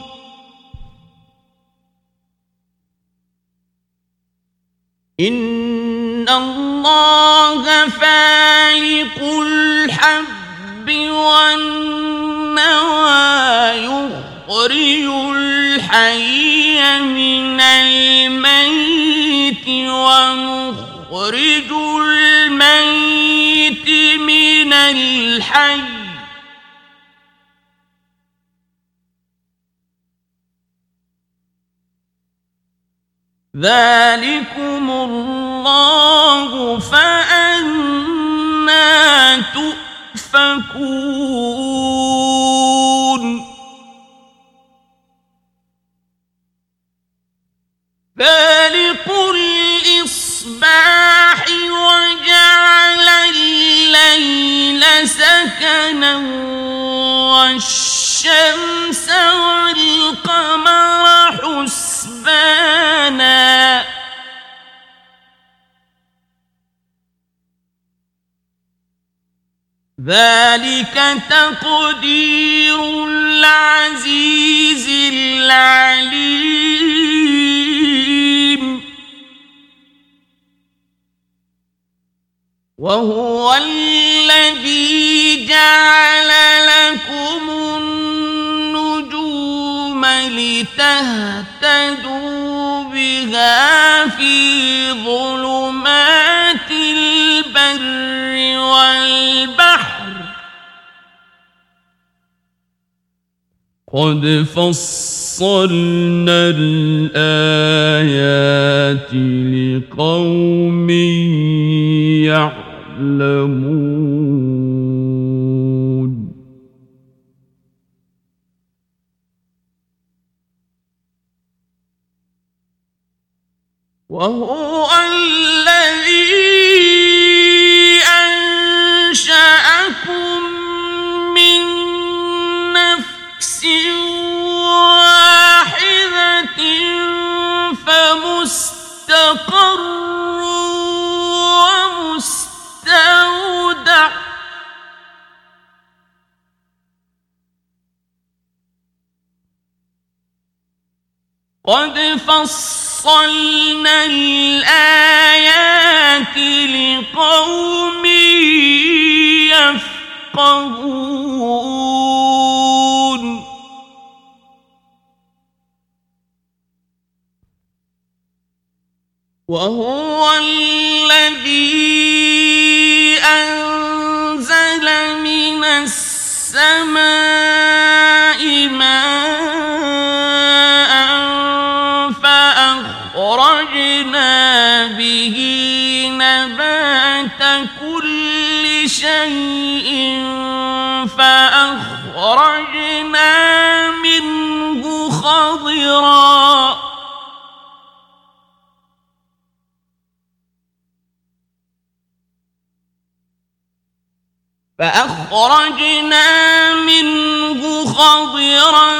إن الله فالق الحب والنوى يخرج الحي من الميت ومخرج الميت من الحي ذلكم الله فأنى تؤفكون فالق الإصباح وجعل الليل سكنا والشمس والقمر حسبانا ذلك تقدير العزيز العليم وهو الذي جعل لكم النجوم لتهتدوا بها في ظلمات البر والبحر قد فصلنا الآيات لقوم يعلمون وهو الذي أنشأكم من نفس واحدة فمستقر ومستودع قد فصلنا الآيات لقوم يفقهون وهو الذي أنزل من السماء ماء فأخرجنا به نبات كل شيء فأخرجنا منه خضرا فأخرجنا منه خضرا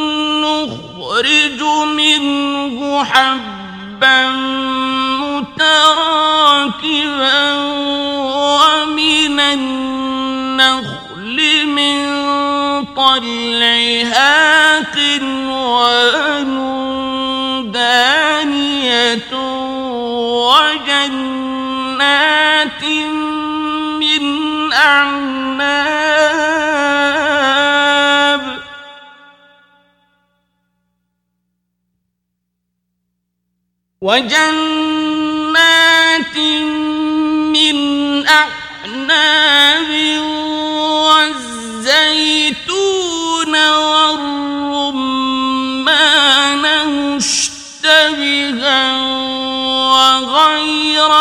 نخرج منه حبا متراكبا ومن النخل من طلعها قنوان دانية وجنات من أعناب وجنات من أعناب والزيتون والرمان مشتبها وغير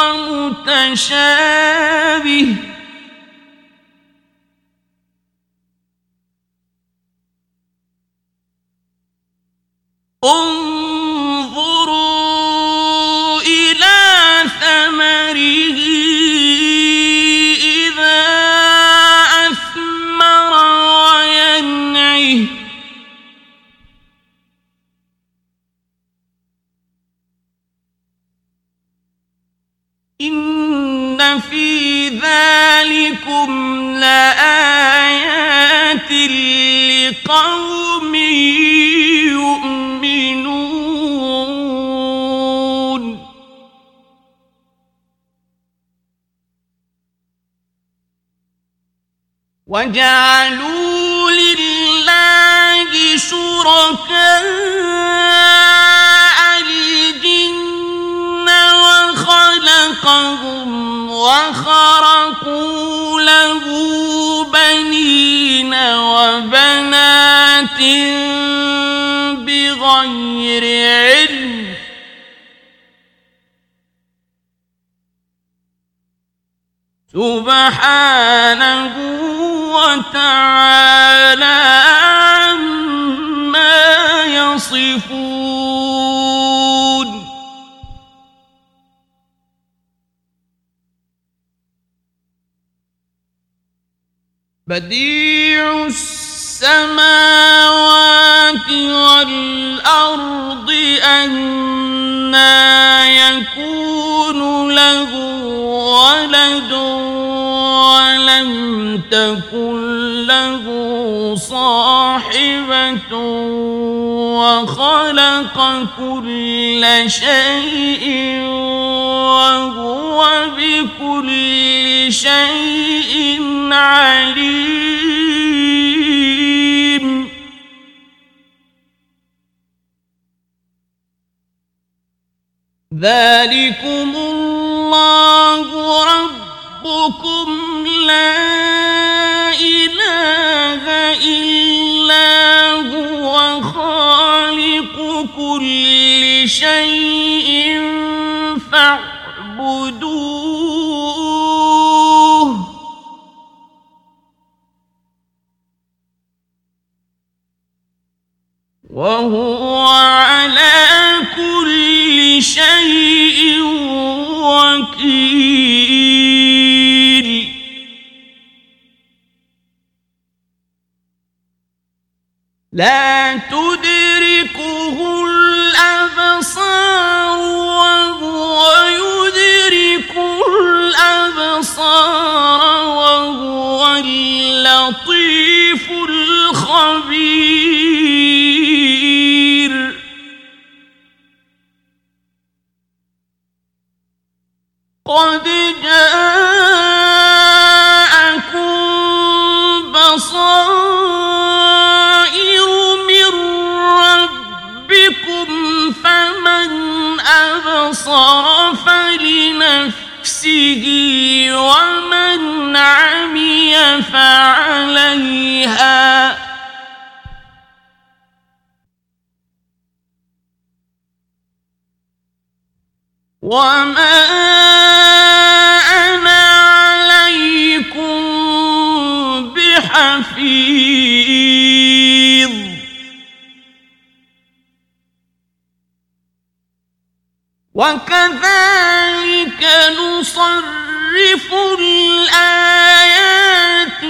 متشابه انظروا إلى ثمره إذا أثمر وينعه إن في ذلكم لآيات لقوم يؤمنون وجعلوا لله شركاء الجن وخلقهم وخرقوا له بنين وبنات بغير علم سبحانه وتعالى عما يصفون بديع السماوات والأرض أنى يكون له ولد ولم تكن له صاحبة وخلق كل شيء وهو بكل شيء عليم ذلكم الله ربكم لا إله إلا هو خالق كل شيء فاعبدوه وهو على كل شيء وكيل لا تدركه الأبصار وهو يدرك الأبصار وهو اللطيف الخبير قد جاءكم بصائر من ربكم فمن أبصر فعليها وما أنا عليكم بحفيظ وكذلك نصرف الآيات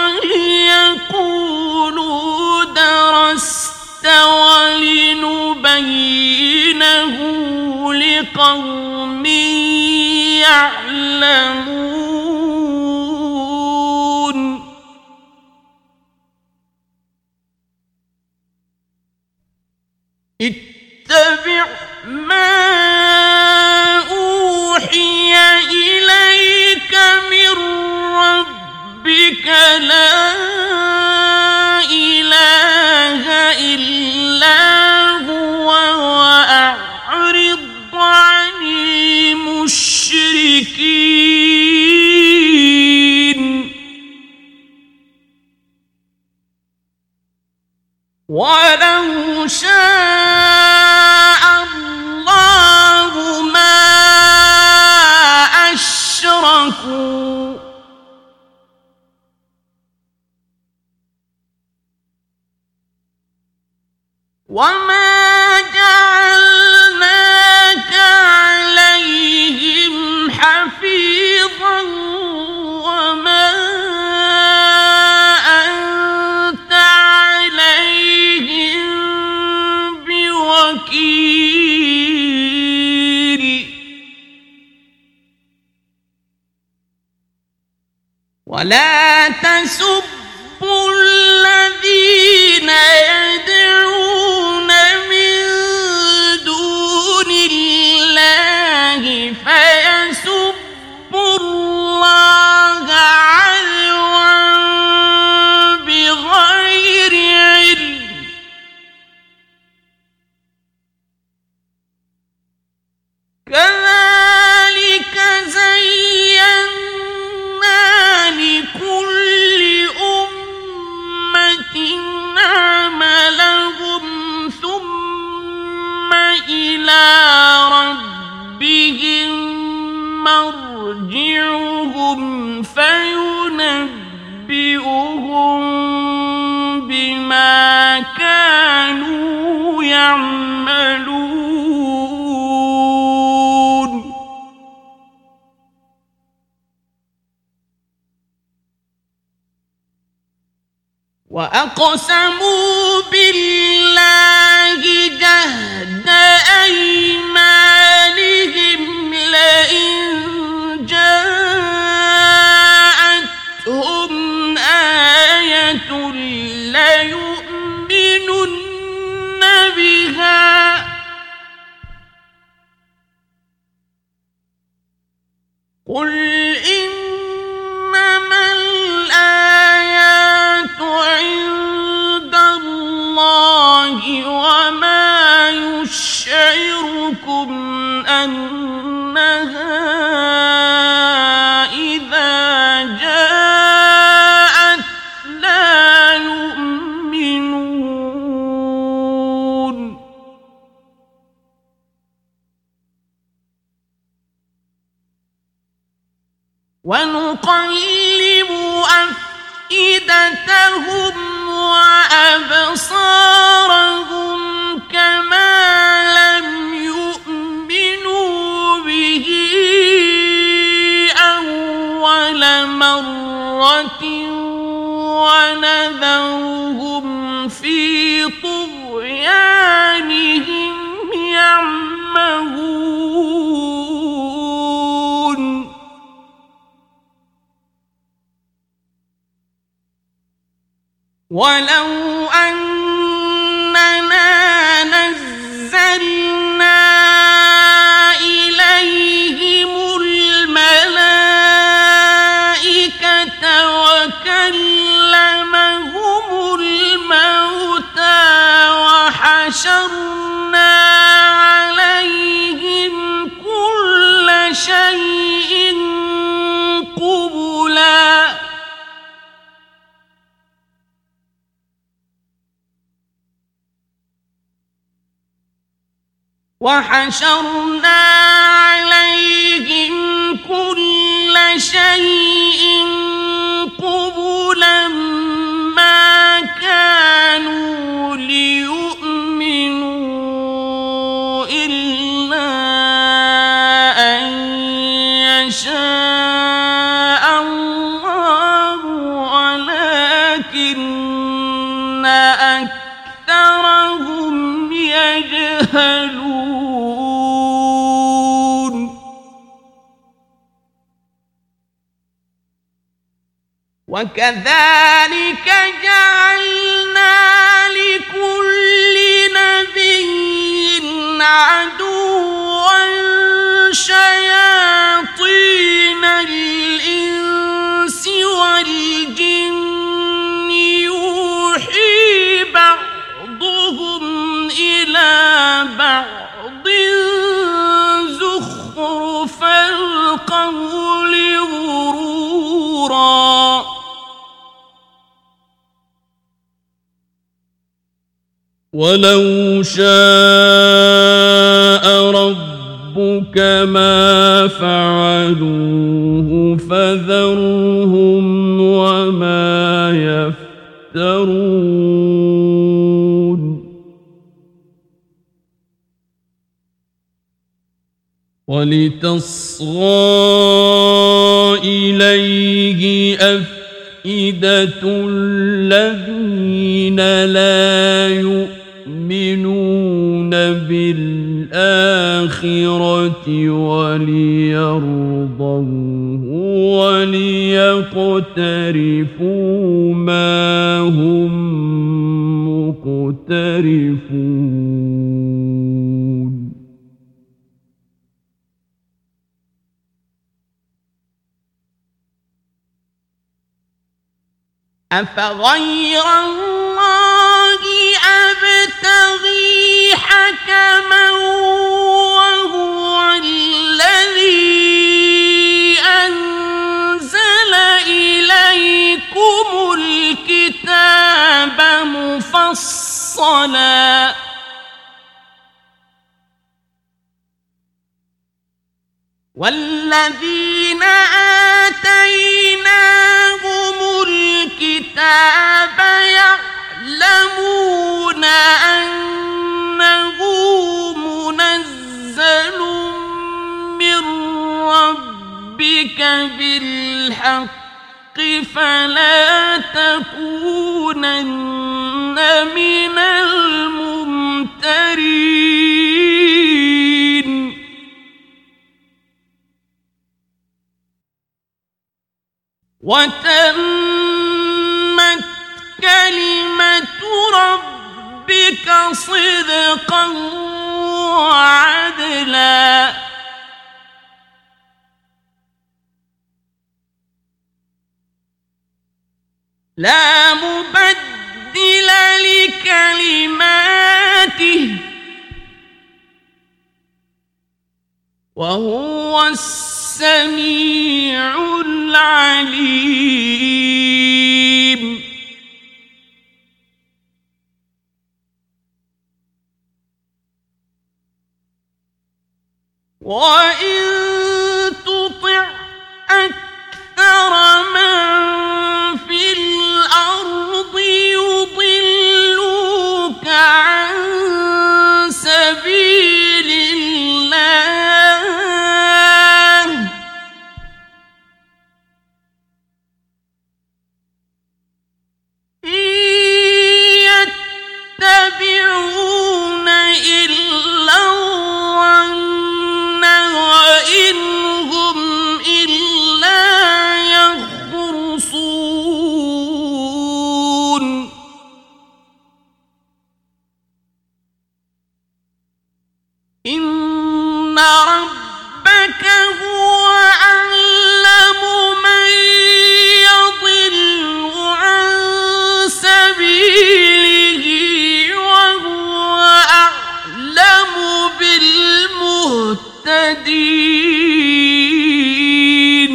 وليقولوا درست ولنبينه لقوم يعلمون اتبع ما أوحي إليك من ربك لا إله إلا هو وأعرض عن المشركين ولو شاء الله ما أشركوا وما جعلناك عليهم حفيظا وما أنت عليهم بوكيل ولا تسبوا الذين يدعون من دون الله فيسبوا الله عدوا بغير علم كذلك زينا لكل أمة عملهم ثم إلى ربهم مرجعهم فينبئهم بما كانوا يعملون وأقسموا بالله جهد أيمانهم لئن جاءتهم آية ليؤمنن بها قل إنما الآيات عند الله وما يشعركم أنها إذا جاءت لا يؤمنون ونقلب أفئدتهم وأبصارهم كما لم يؤمنوا به أول مرة ونذرهم في طغيانهم يعمهون ولو أننا نزلنا إليهم الملائكة وكلمهم الموتى وحشرنا عليهم كل شيء قبلا وحشرنا عليهم كل شيء قبلا ما كانوا ليؤمنوا إلا أن يشاء الله ولكن أكثرهم يجهلون وكذلك جعلنا لكل نبي عدوا شياطين الإنس والجن يوحي بعضهم إلى بعض زخرف القول غرورا ولو شاء ربك ما فعلوه فذرهم وما يفترون ولتصغى إليه أفئدة الذين لا يؤمنون بالآخرة وليرضوه وليقترفوا ما هم مقترفون أفغير الله أبتغي حكما وهو الذي أنزل إليكم الكتاب مفصلا والذين آتيناهم الكتاب يعلمون أنه منزل من ربك بالحق فلا تكونن من الممترين وتمت كلمة ربك صدقا وعدلا لا مبدل لكلماته وهو السميع العليم وإن تطع أكثر من في الأرض يضلوك عن سبيل الله إن يتبعون إلا الظن وإن هم إلا يخرصون إن ربك هو أعلم من يضل عن سبيله وهو أعلم بالمهتدين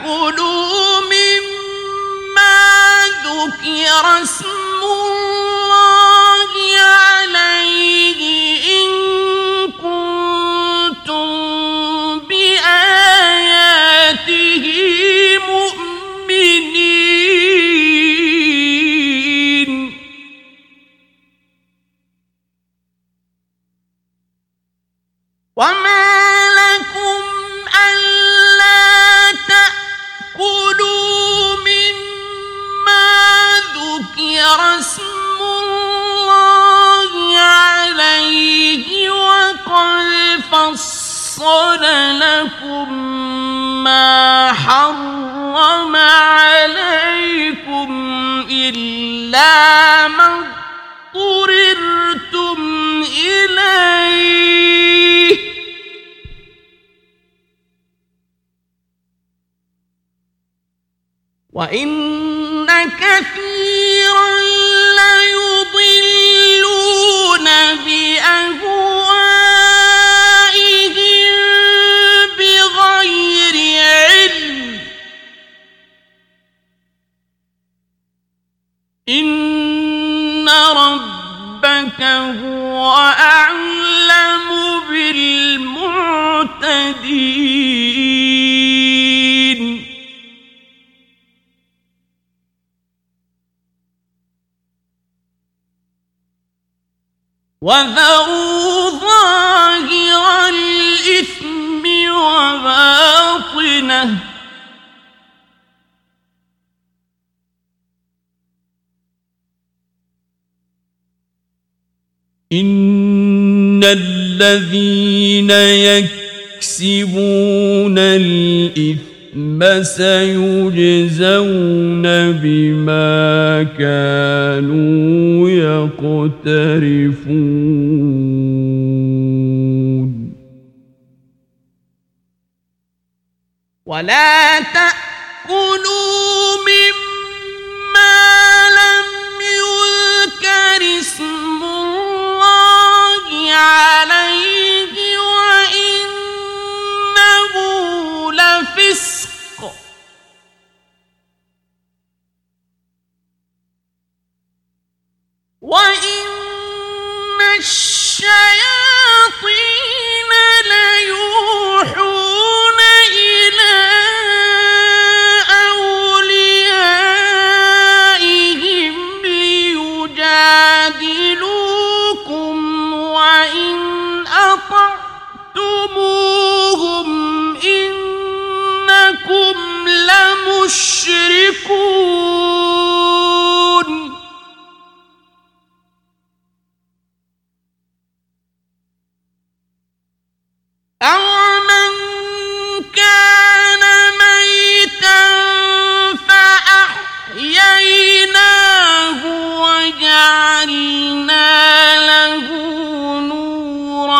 فكلوا مما ذكر اسم الله اسم الله عليه وقد فصل لكم ما حرم عليكم إلا ما اضطررتم إليه وإن كثيرا ليضلون بأهوائهم بغير علم إن ربك هو أعلم بالمعتدين وذروا ظاهر الإثم وباطنه إن الذين يكسبون الإثم سيجزون بما كانوا يقترفون ولا تأكلوا مما لم يذكر اسم الله عليه وإنه لفسق وإن الشياطين ليوحون إلى أوليائهم ليجادلوكم وإن أطعتموهم إنكم لمشركون أَوَمَنْ كَانَ مَيْتًا فَأَحْيَيْنَاهُ وَجَعَلْنَا لَهُ نُورًا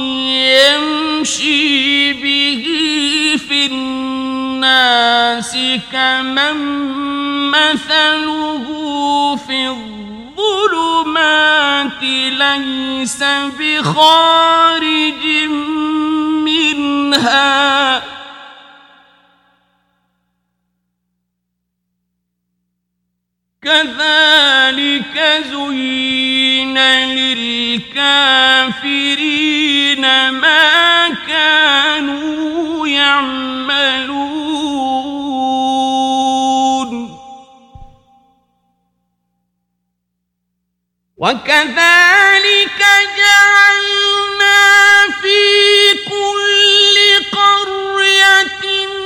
يَمْشِي بِهِ فِي النَّاسِ كَمَنْ مَثَلُهُ فِي الظُّلُمَاتِ لَيْسَ بِخَارِجٍ منها كذلك زين للكافرين ما كانوا يعملون وكذلك جعلنا في كل قرية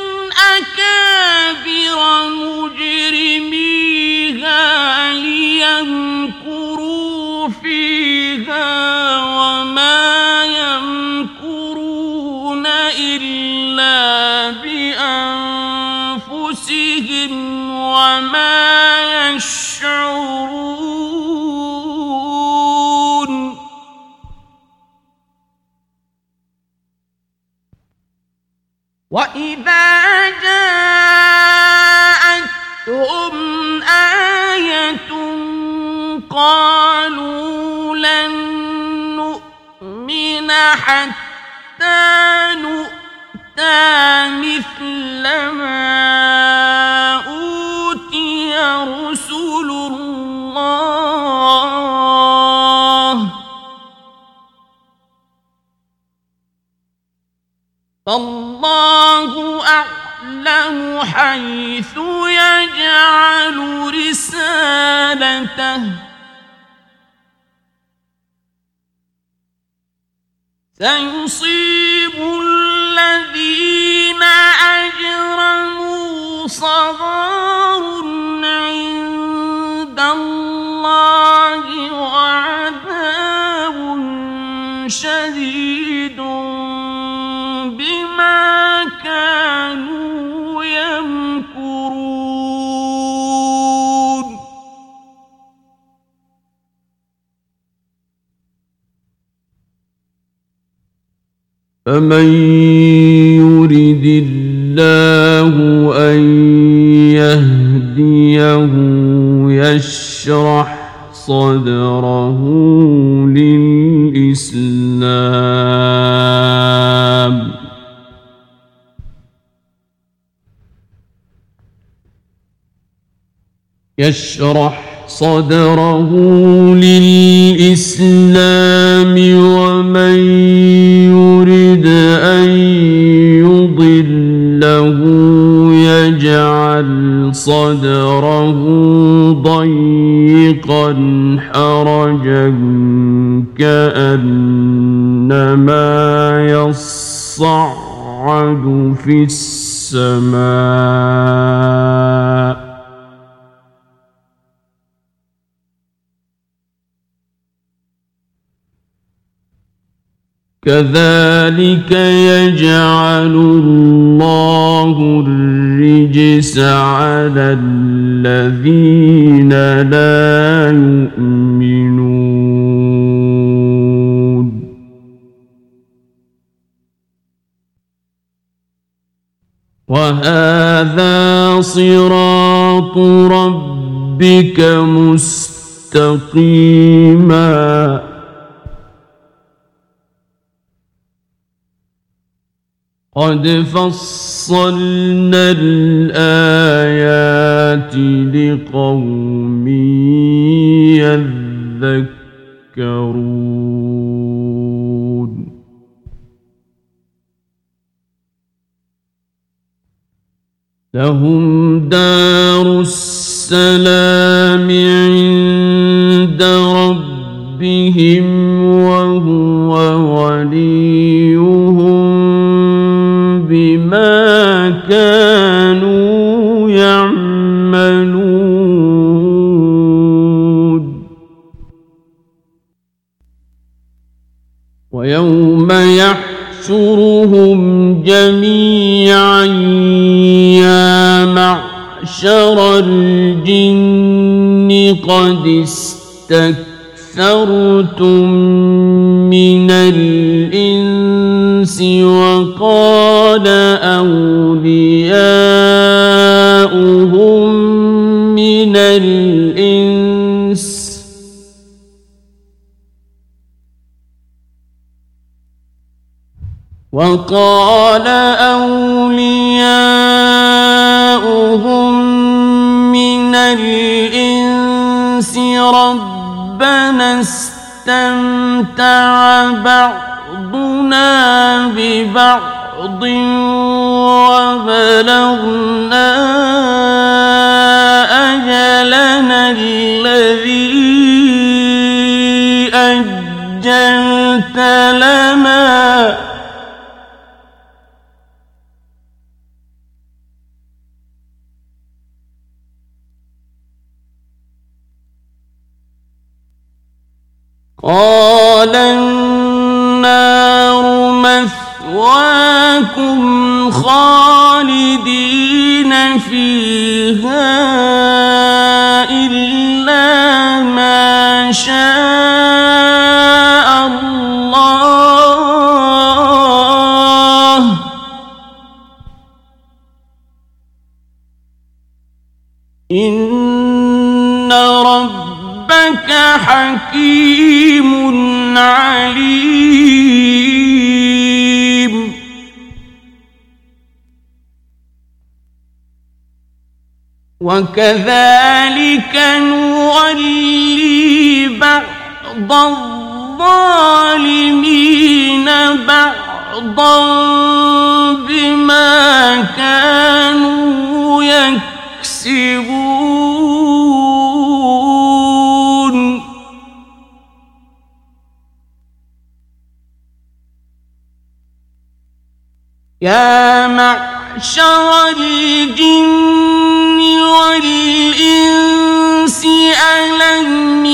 أكابر مجرميها ليمكروا فيها وما يمكرون إلا بأنفسهم وما يشعرون وإذا جاءتهم آية قالوا لن نؤمن حتى نؤتى مثل ما أوتي رسل الله فالله أعلم حيث يجعل رسالته سيصيب الذين أجرموا صغار عند الله فمن يرد الله أن يهديه يشرح صدره للإسلام يشرح صدره للإسلام ومن يرد أن يضله يجعل صدره ضيقا حرجا كأنما يصعد في السماء كذلك يجعل الله الرجس على الذين لا يؤمنون وهذا صراط ربك مستقيما قد فصلنا الآيات لقوم يذكرون لهم دار السلام عند ربهم وهو وليهم بما كانوا يعملون ويوم يحشرهم جميعا يا معشر الجن قد استكثرتم من الإنس وقال أولياؤهم من الإنس وقال أولياؤهم من الإنس ربنا استمتع بعضنا ببعض وبلغنا أجلنا الذي أجلت لنا قال النار مثواكم خالدين فيها إلا ما شاء الله إن ربك حكيم عليم وكذلك نولي بعض الظالمين بعضا بما كانوا يكسبون يا معشر الجن والإنس ألم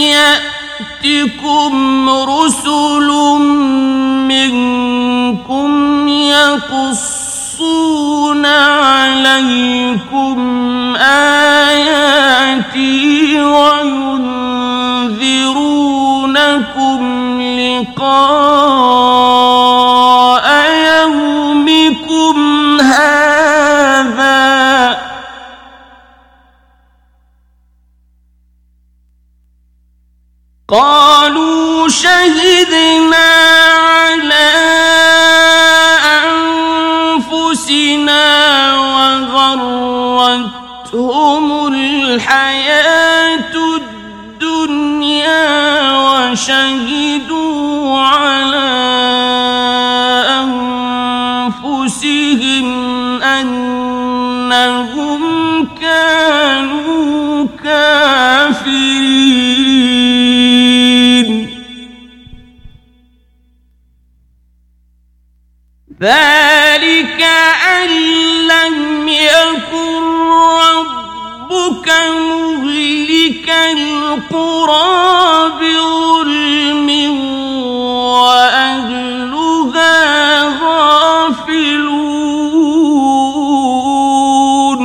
يأتكم رسل منكم يقصون عليكم آياتي وينذرونكم لقاء قالوا شهدنا على أنفسنا وغرتهم الحياة الدنيا وشهدوا على أنفسهم أنهم كانوا كافرين. ذلك أن لم يكن ربك مهلك القرى بظلم وأهلها غافلون.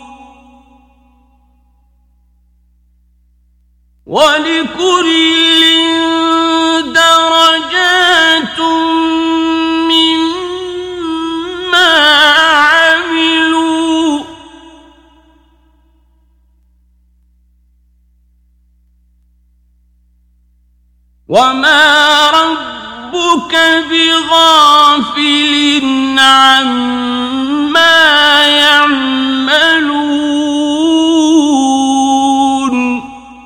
ولكل درجات مما عملوا وما ربك بغافل عما يعملون.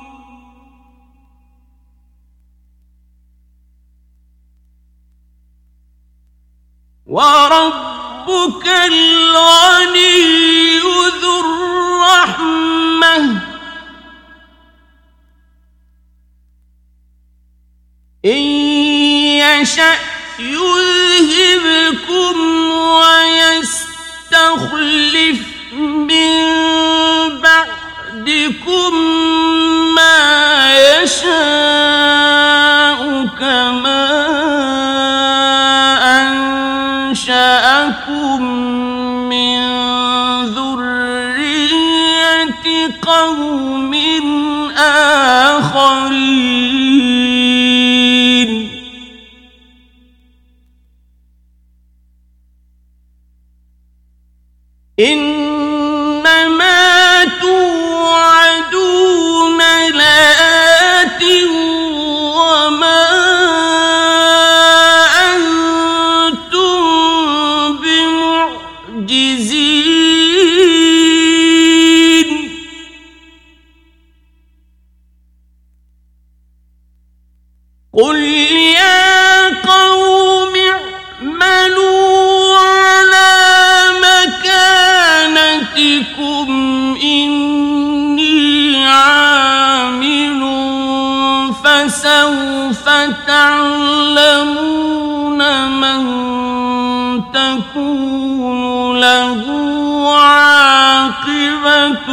وربك الغني ذو الرحمة إن يشأ يذهبكم ويستخلف من بعدكم ما يشاء كما أنشأكم من ذرية قوم آخرين. إنما توعدون لآت وما أنتم بمعجزين. قل يا قوم اعملوا على مكانتكم إني عامل فسوف تعلمون من تكون له عاقبة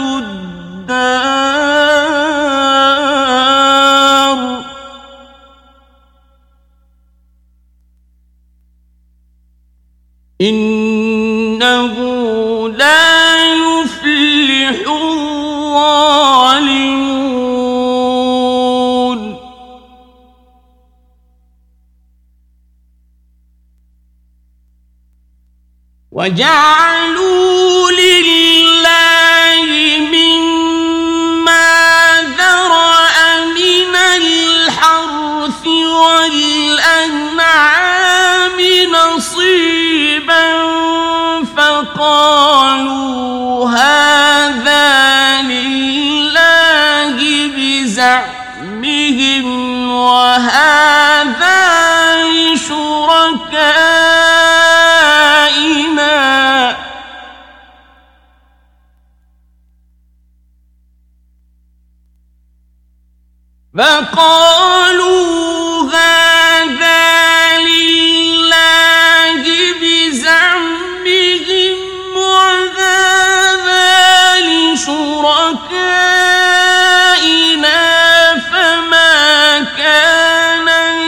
الدار إنه لا يفلح الظالمون. وجعلوا لله مما ذرأ من الحرث والأنعام نصيبا فقالوا هذا لله بزعمهم وهذا لشركائنا فقالوا هذا لله بزعمهم وهذا لشركائنا فما كان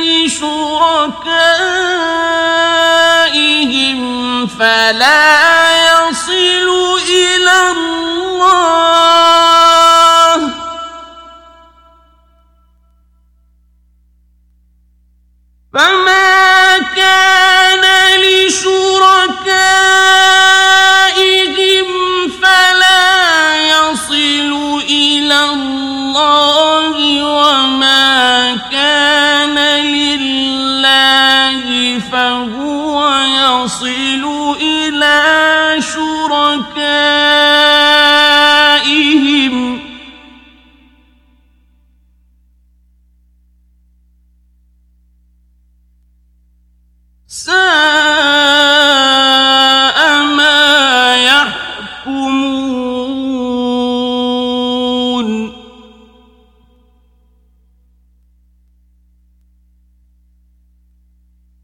لشركائهم فلا يصل إلى الله فما كان لشركائهم فلا يصل إلى الله وما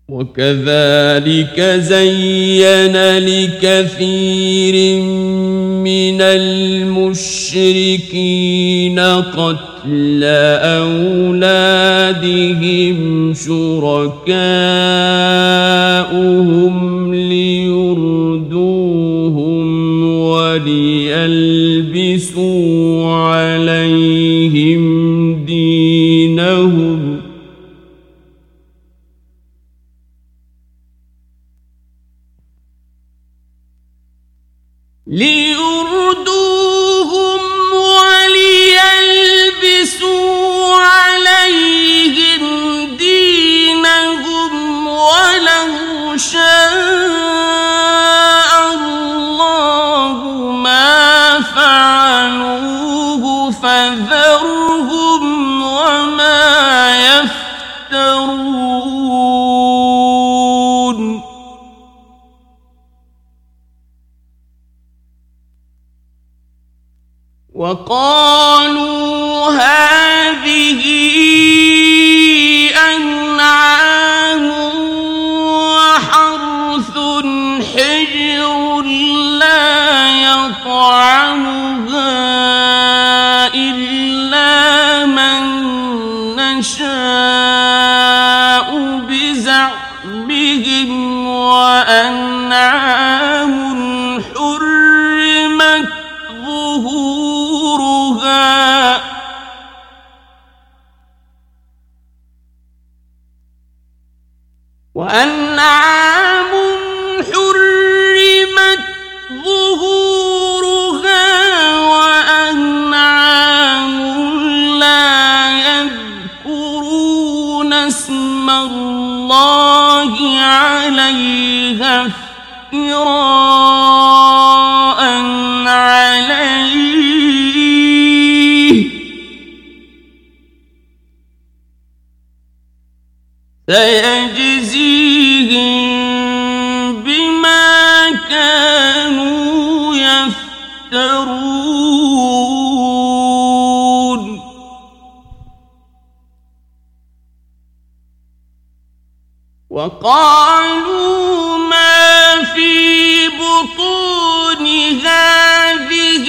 وكذلك زين لكثير من المشركين قتل أولادهم شركاؤهم ليردوهم وليلبسوا عليهم دينهم ليردوهم وليلبسوا عليهم دينهم ولو شاء الله ما فعلوه فذرهم وما يفترون وقالوا هذه أنعام وحرث حجر لا يطعمها إلا من نشاء بزعمهم وأنعام حرمت ظهورها وأنعام حرمت ظهورها وأنعام لا يذكرون اسم الله عليها افتراء عليه سيجزيهم بما كانوا يفترون وقالوا ما في بطون هذه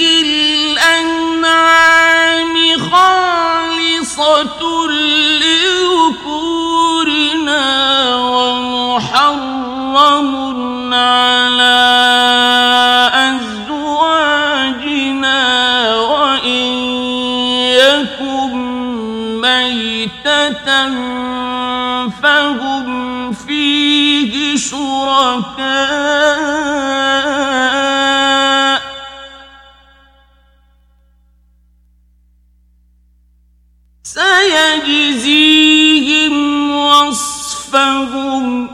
الأنعام خالصة لذكورنا ومحرم على أزواجنا وإن يكن ميتة فهم فيه شركاء سيجزيهم وصفهم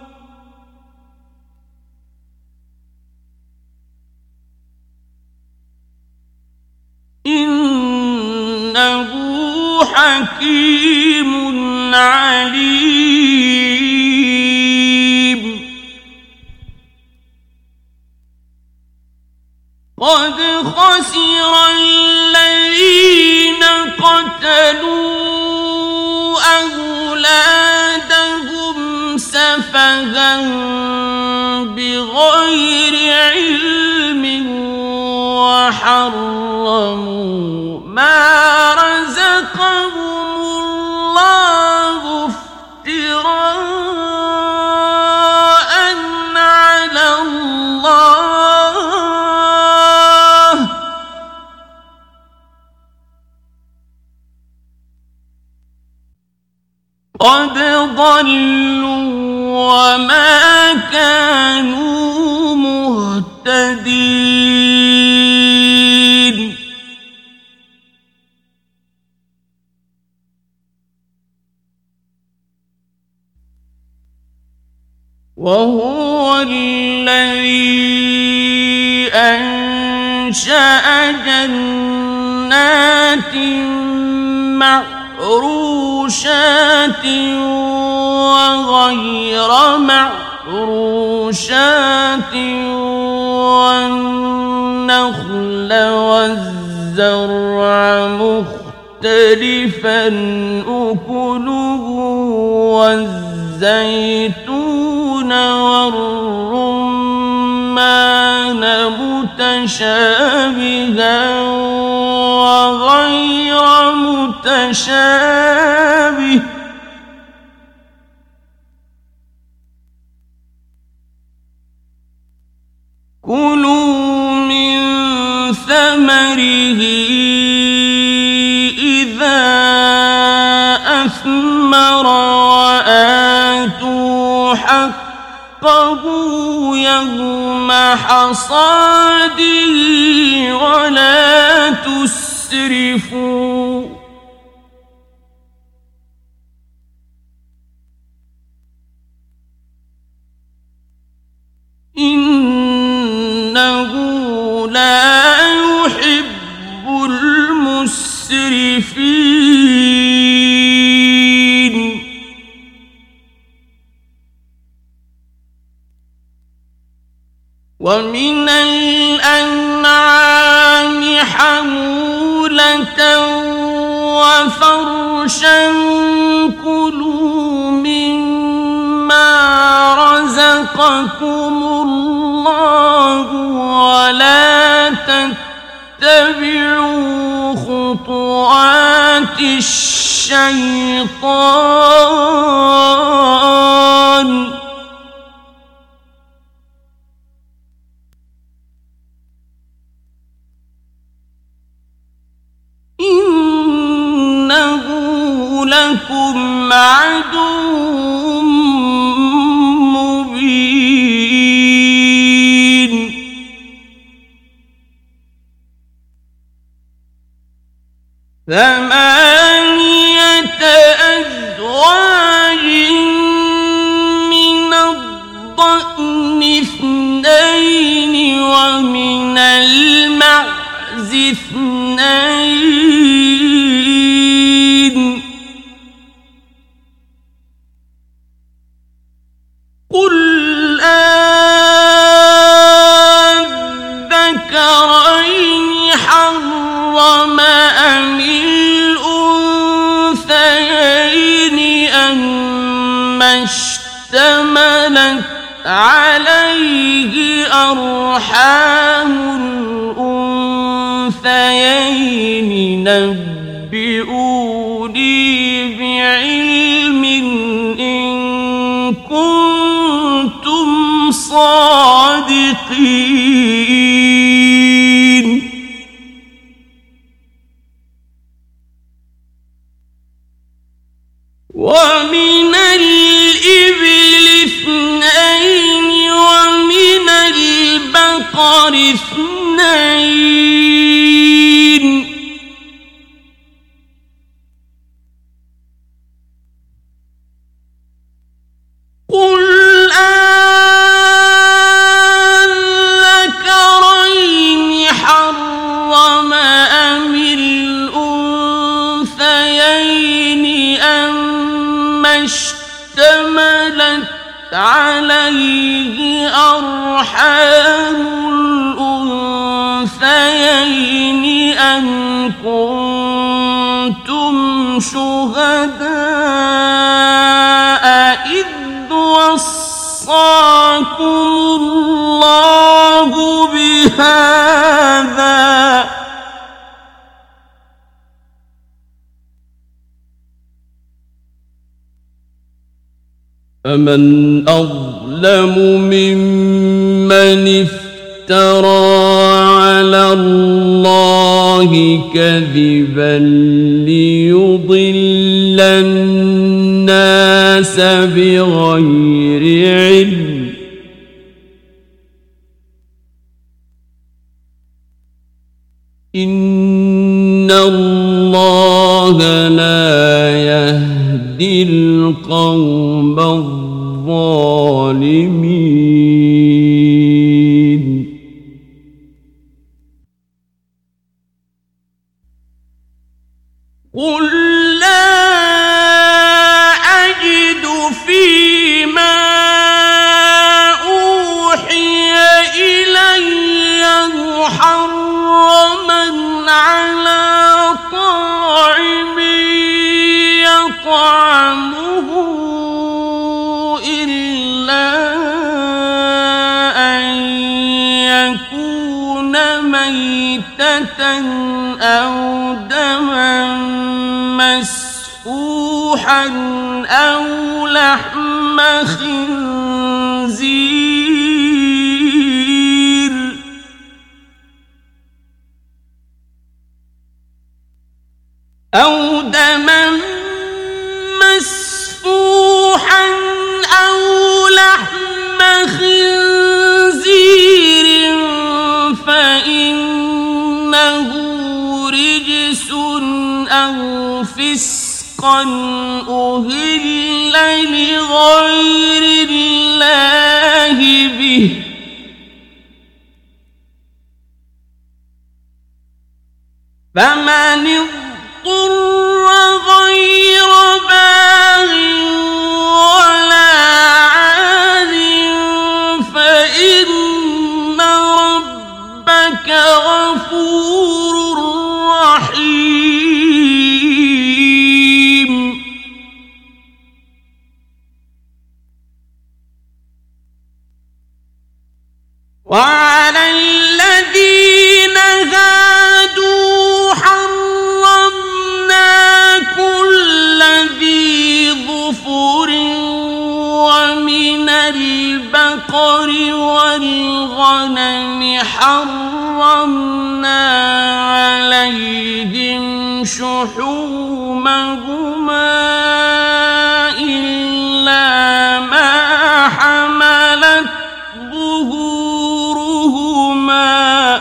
إنه حكيم عليم قد خسر الذين قتلوا أولادهم سفها بغير علم وحرموا ما رزقهم الله افتراء على الله قد ضلوا وما كانوا مهتدين وهو الذي أنشأ جنات معروشات وغير معروشات والنخل والزرع مختلفا مختلفا أكله والزيتون والرمان متشابها وغير متشابه كلوا من ثمره إذا أثمر وآتوا حقه يوم حصاده ولا تسرفوا إنه لا يحب المسرفين ومن الأنعام حمولة وفرشا كلوا مما رزقكم الله ولا تتبعوا خطوات الشيطان إنه لكم عدو مبين ثمانية أزواج من الضأن اثنين ومن المعز اثنين قل أذكرين حرم أم الأنثيين أما اشتملت عليه أرحام الأنثيين نبئوني بعلم إن كنتم صادقين ومن الإبل اثنين ومن البقر اثنين قل أذكرين حرم أم الأنثيين أما اشتملت عليه أرحام الأنثيين أم كنتم شهداء إذ وصاكم الله بهذا فمن أظلم ممن افترى على الله كذبا ليضل الناس بغير علم إن الله لا يهدي القوم الظالمين قل لا أجد فيما أوحي إلي محرما على طاعم طعمه إلا أن يكون ميتة أو دما مسفوحا أو لحم خنزير أو دما مسفوحا أو لحم خنزير فإنه رجس أو فسقا أهل لغير الله به فمن اضطر غير باغ ولا عاد فإن ربك غفور رحيم وعلى الذين هادوا حرمنا كل ذي ظفر ومن البقر والغنم حرمنا عليهم شحومهما إلا ما حملت ظهورهما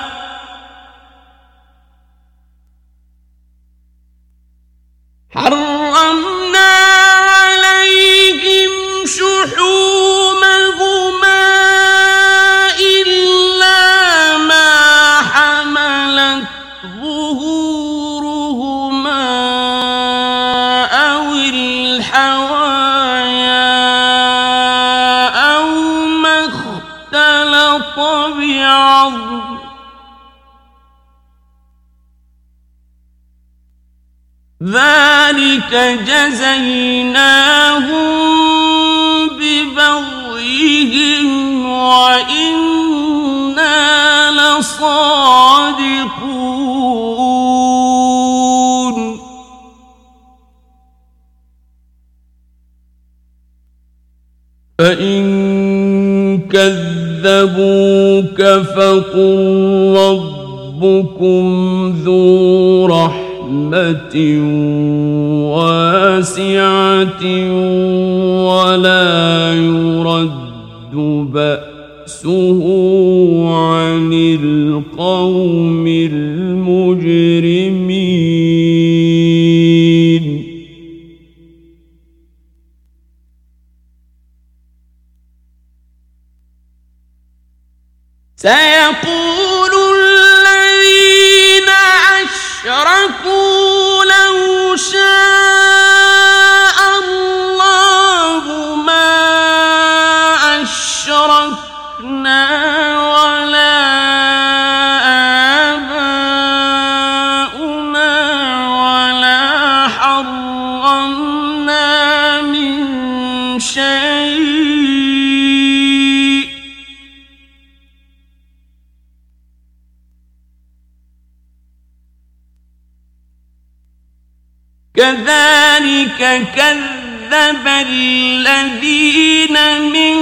حرمنا عليهم شحومهما إلا ما حملت ظهورهما أو الحوايا أو ما اختلط بعظم ذلك جزيناهم ببغيهم وإنا لصادقون فإن كذبوك فقل ربكم ذو رحمة واسعة ولا يرد بأسه عن القوم المجرمين سيقول الذين أشركوا لو شاء الله ما أشركنا ولا آباؤنا ولا حرمنا من شيء كذلك كذب الذين من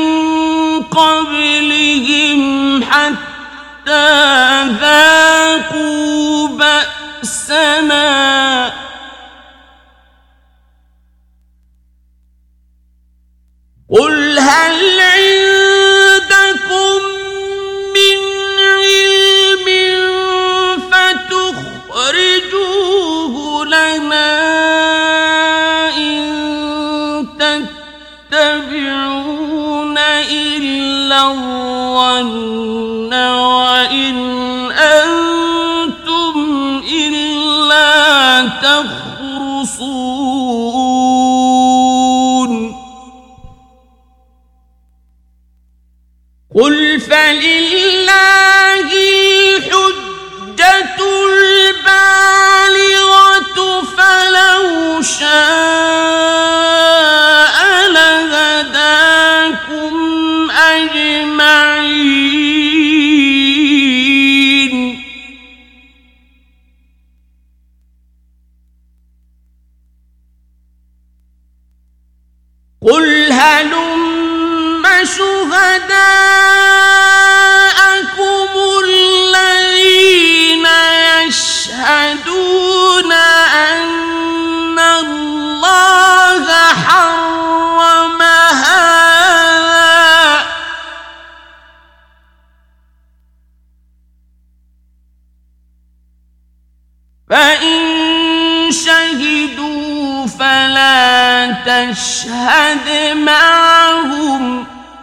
قبلهم حتى ذاقوا بأسنا قل هل عندكم من علم فتخرجوه لنا إن تتبعون إلا الظن وإن أنتم إلا تخرصون قل فلله الحجة البالغة فلو شاء تشهد معهم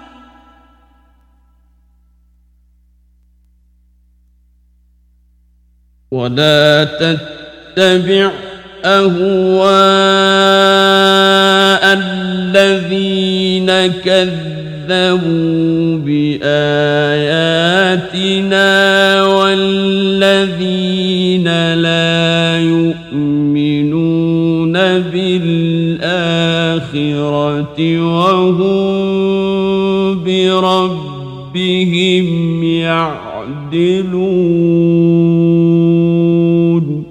ولا تتبع أهواء الذين كذبوا بآياتنا والذين لا يؤمنون بالآخرة وهم بربهم يعدلون.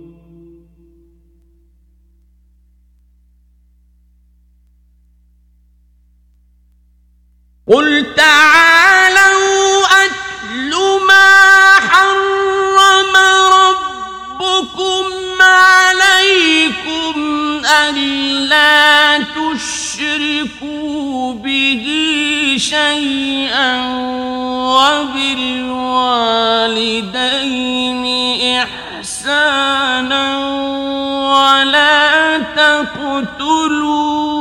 قل تعالوا أتل ما حرم ربكم عليكم ألا تشركوا به شيئا وبالوالدين إحسانا ولا تقتلوا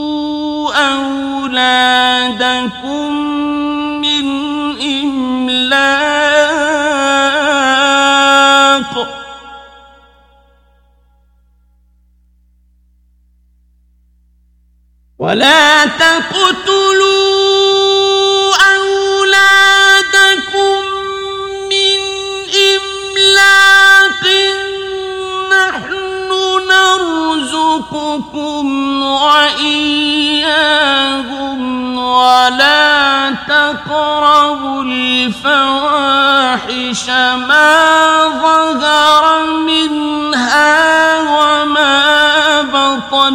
أولادكم من إملاق ولا تقتلوا أولادكم من إملاق نحن نرزقكم وإياهم ولا تقربوا الفواحش ما ظهر منها وما بطن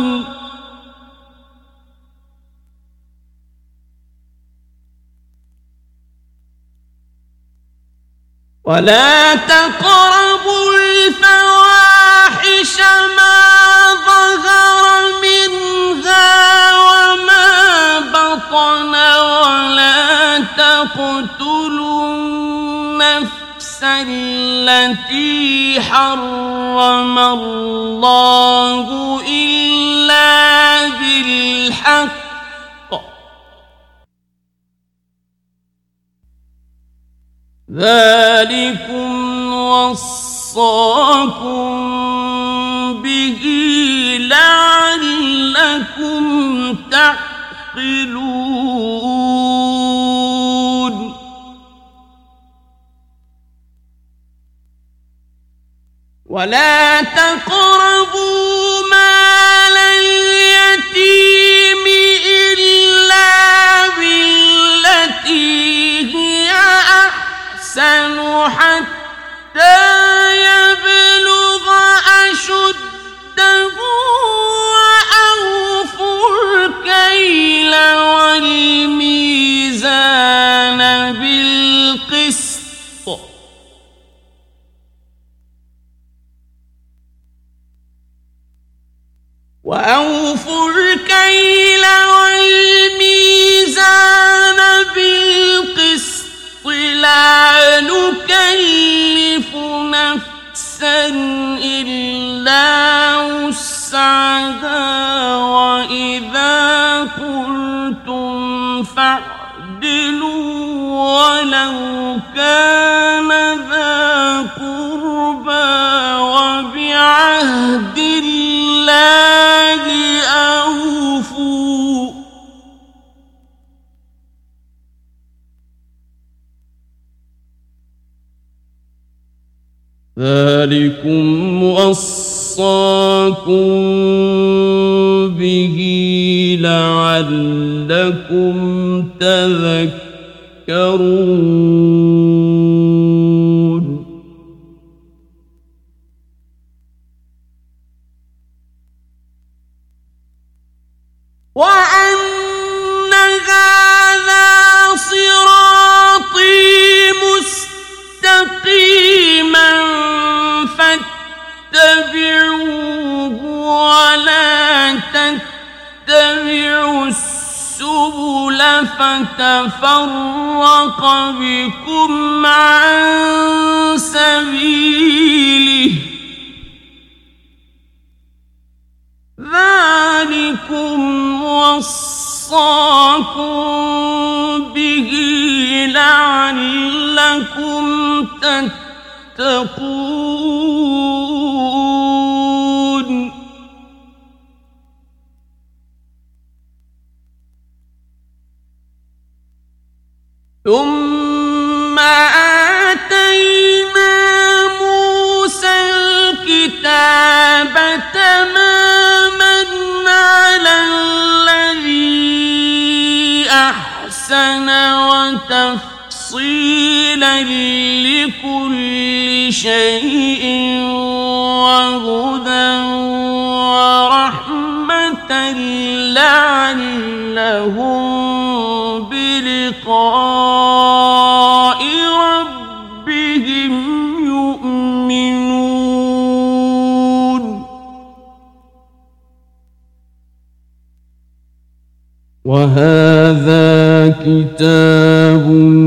ولا تقربوا الفواحش ما ظهر منها وما بطن ولا تقتلوا النفس التي حرم الله إلا بالحق ذلكم وصاكم به لعلكم تعقلون. ولا تقربوا مال اليتيم إلا بالتي هي أحسن حتى يبلغ أشده وأوفوا الكيل والميزان بالقسط وأوفوا الكيل والميزان بالقسط لا نكلف نفسا إلا وسعها وإذا قلتم فاعدلوا ولو كان ذا قربى وبعهد الله أوفوا ذلكم وصاكم به لعلكم تذكرون. وأن هذا صراطي مستقيما فاتبعوه ولا تتبعوا السبل فتفرق بكم عن سبيله ذلك لكم وصاكم به لعلكم تتقون ثم آتينا موسى الكتاب تماما على الذي أحسن وتفصيلا لكل شيء وهدى ورحمة لعلهم بلقاء ربهم يؤمنون وهذا كتاب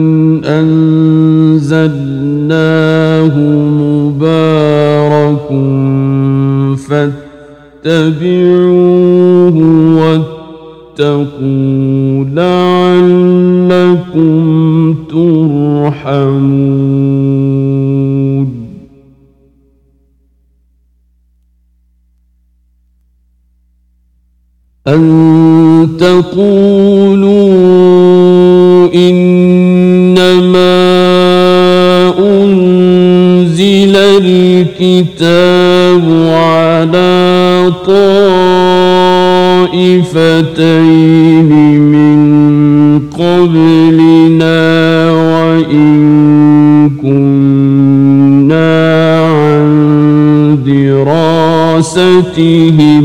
أنزلناه مبارك فاتبعوه واتقوا لعلكم ترحمون أن تقولوا إنما أنزل الكتاب على طائفتين من قبلنا وإن كنا عن دراستهم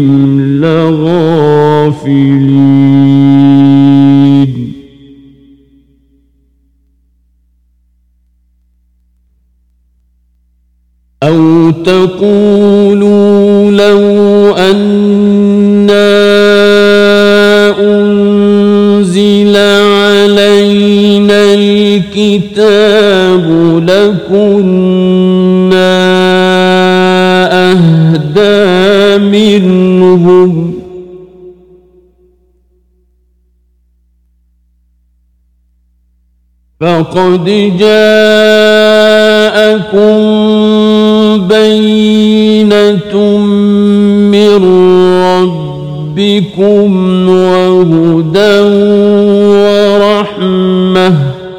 لغافلين أو تقولوا لو أنا أنزل علينا الكتاب لكنا أهدى منهم فقد جاءكم بينة من ربكم وهدى ورحمة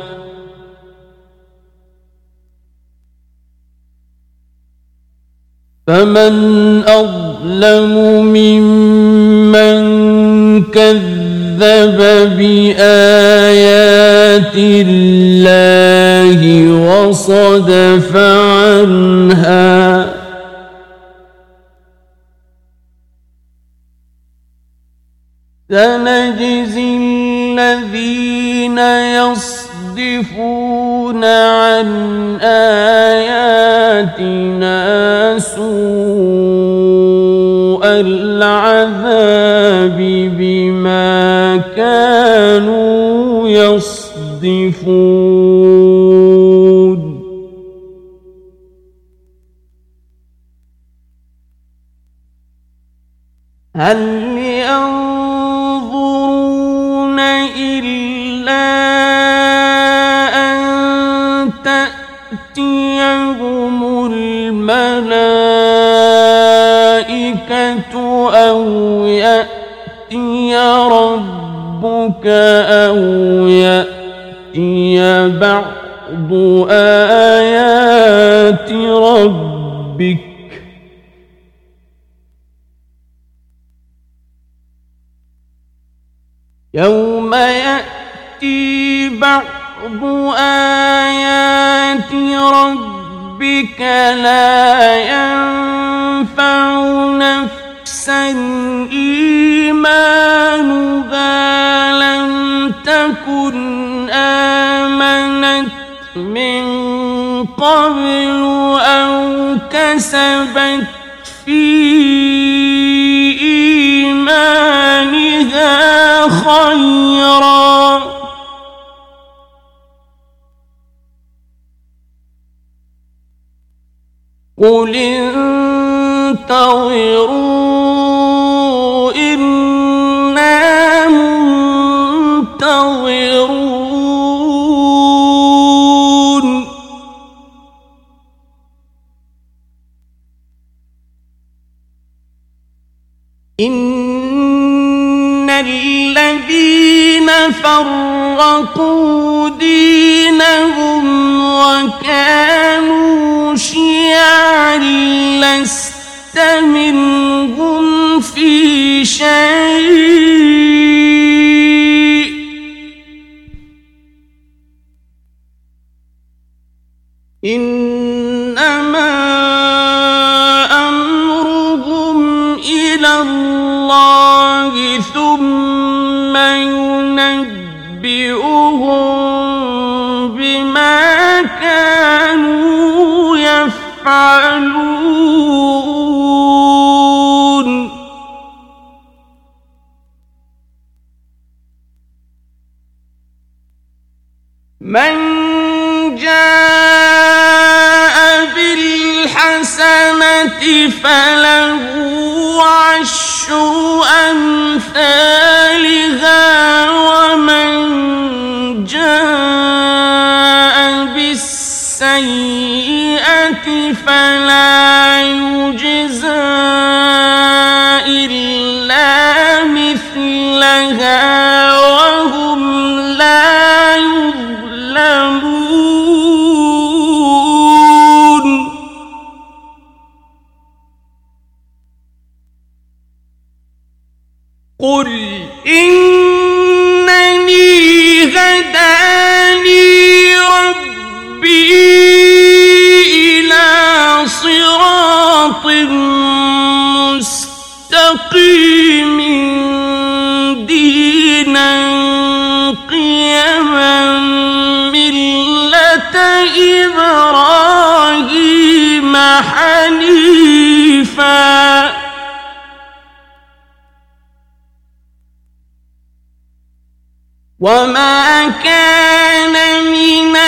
فمن أظلم ممن كذب بآيات الله وصدف عنها سنجزي الذين يصدفون عن آياتنا سوء العذاب بما كانوا يصدفون هل ينظرون إلا أن تأتيهم الملائكة أو يأتي ربك أو يأتي بعض آيات ربك يوم يأتي بعض آيات ربك لا ينفع نفسا إيمانها لم تكن آمنت من قبل أو كسبت في إيمانها خيرا قل انتظروا إنا إن الذين فرقوا دينهم وكانوا شيعا لست منهم في شيء إنما أمرهم إلى الله ثم ينبئهم بما كانوا يفعلون من جاء بالحسنة فله عشر أمثالها ومن جاء بالسيئة فلا يجزى إلا مثلها وهم لا يظلمون قل إنني هداني ربي إلى صراط مستقيم دينا قيما ملة إبراهيم حنيفا وما كان من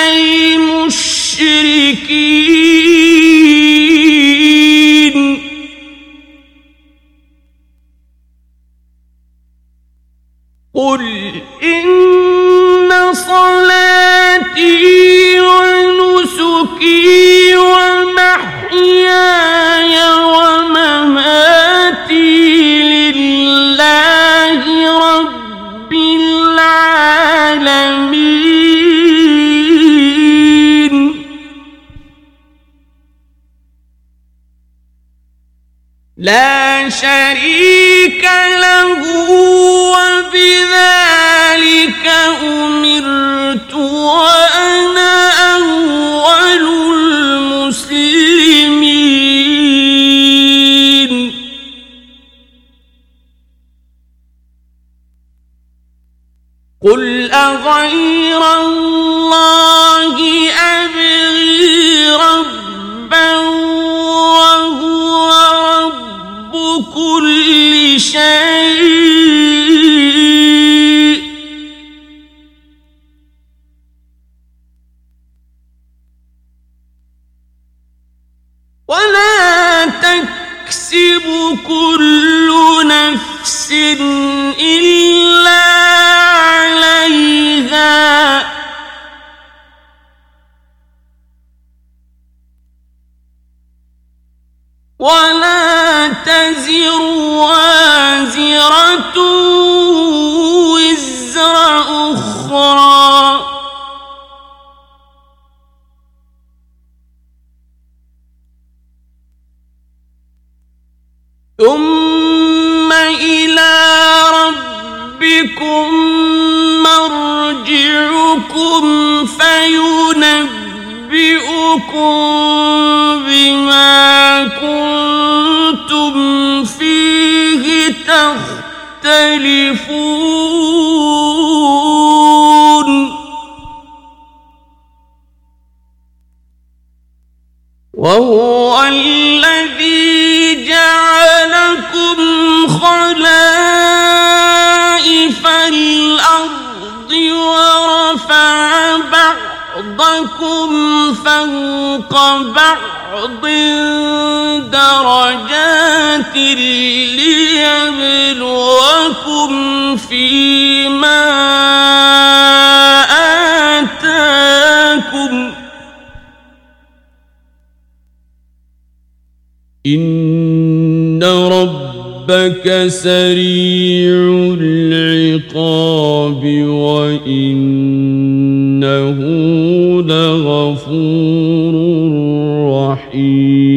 المشركين قل إن صلاتي ونسكي ومحياي ومماتي لله رب العالمين لا شريك له وبذلك أمرت وأنا أول المسلمين قل أغير الله أبغي ربا وهو رب كل شيء ولا تكسب كل نفس إلا عليها ولا تزر وازرة وزر أخرى ثم إلى ربكم مرجعكم فينبئكم بما كنتم فيه تختلفون وهو الذي جعلكم خلائف الأرض ورفع بعضكم فوق بعض درجات ليبلوكم فيما آتاكم إن ربكم ربك سريع العقاب وإنه لغفور رحيم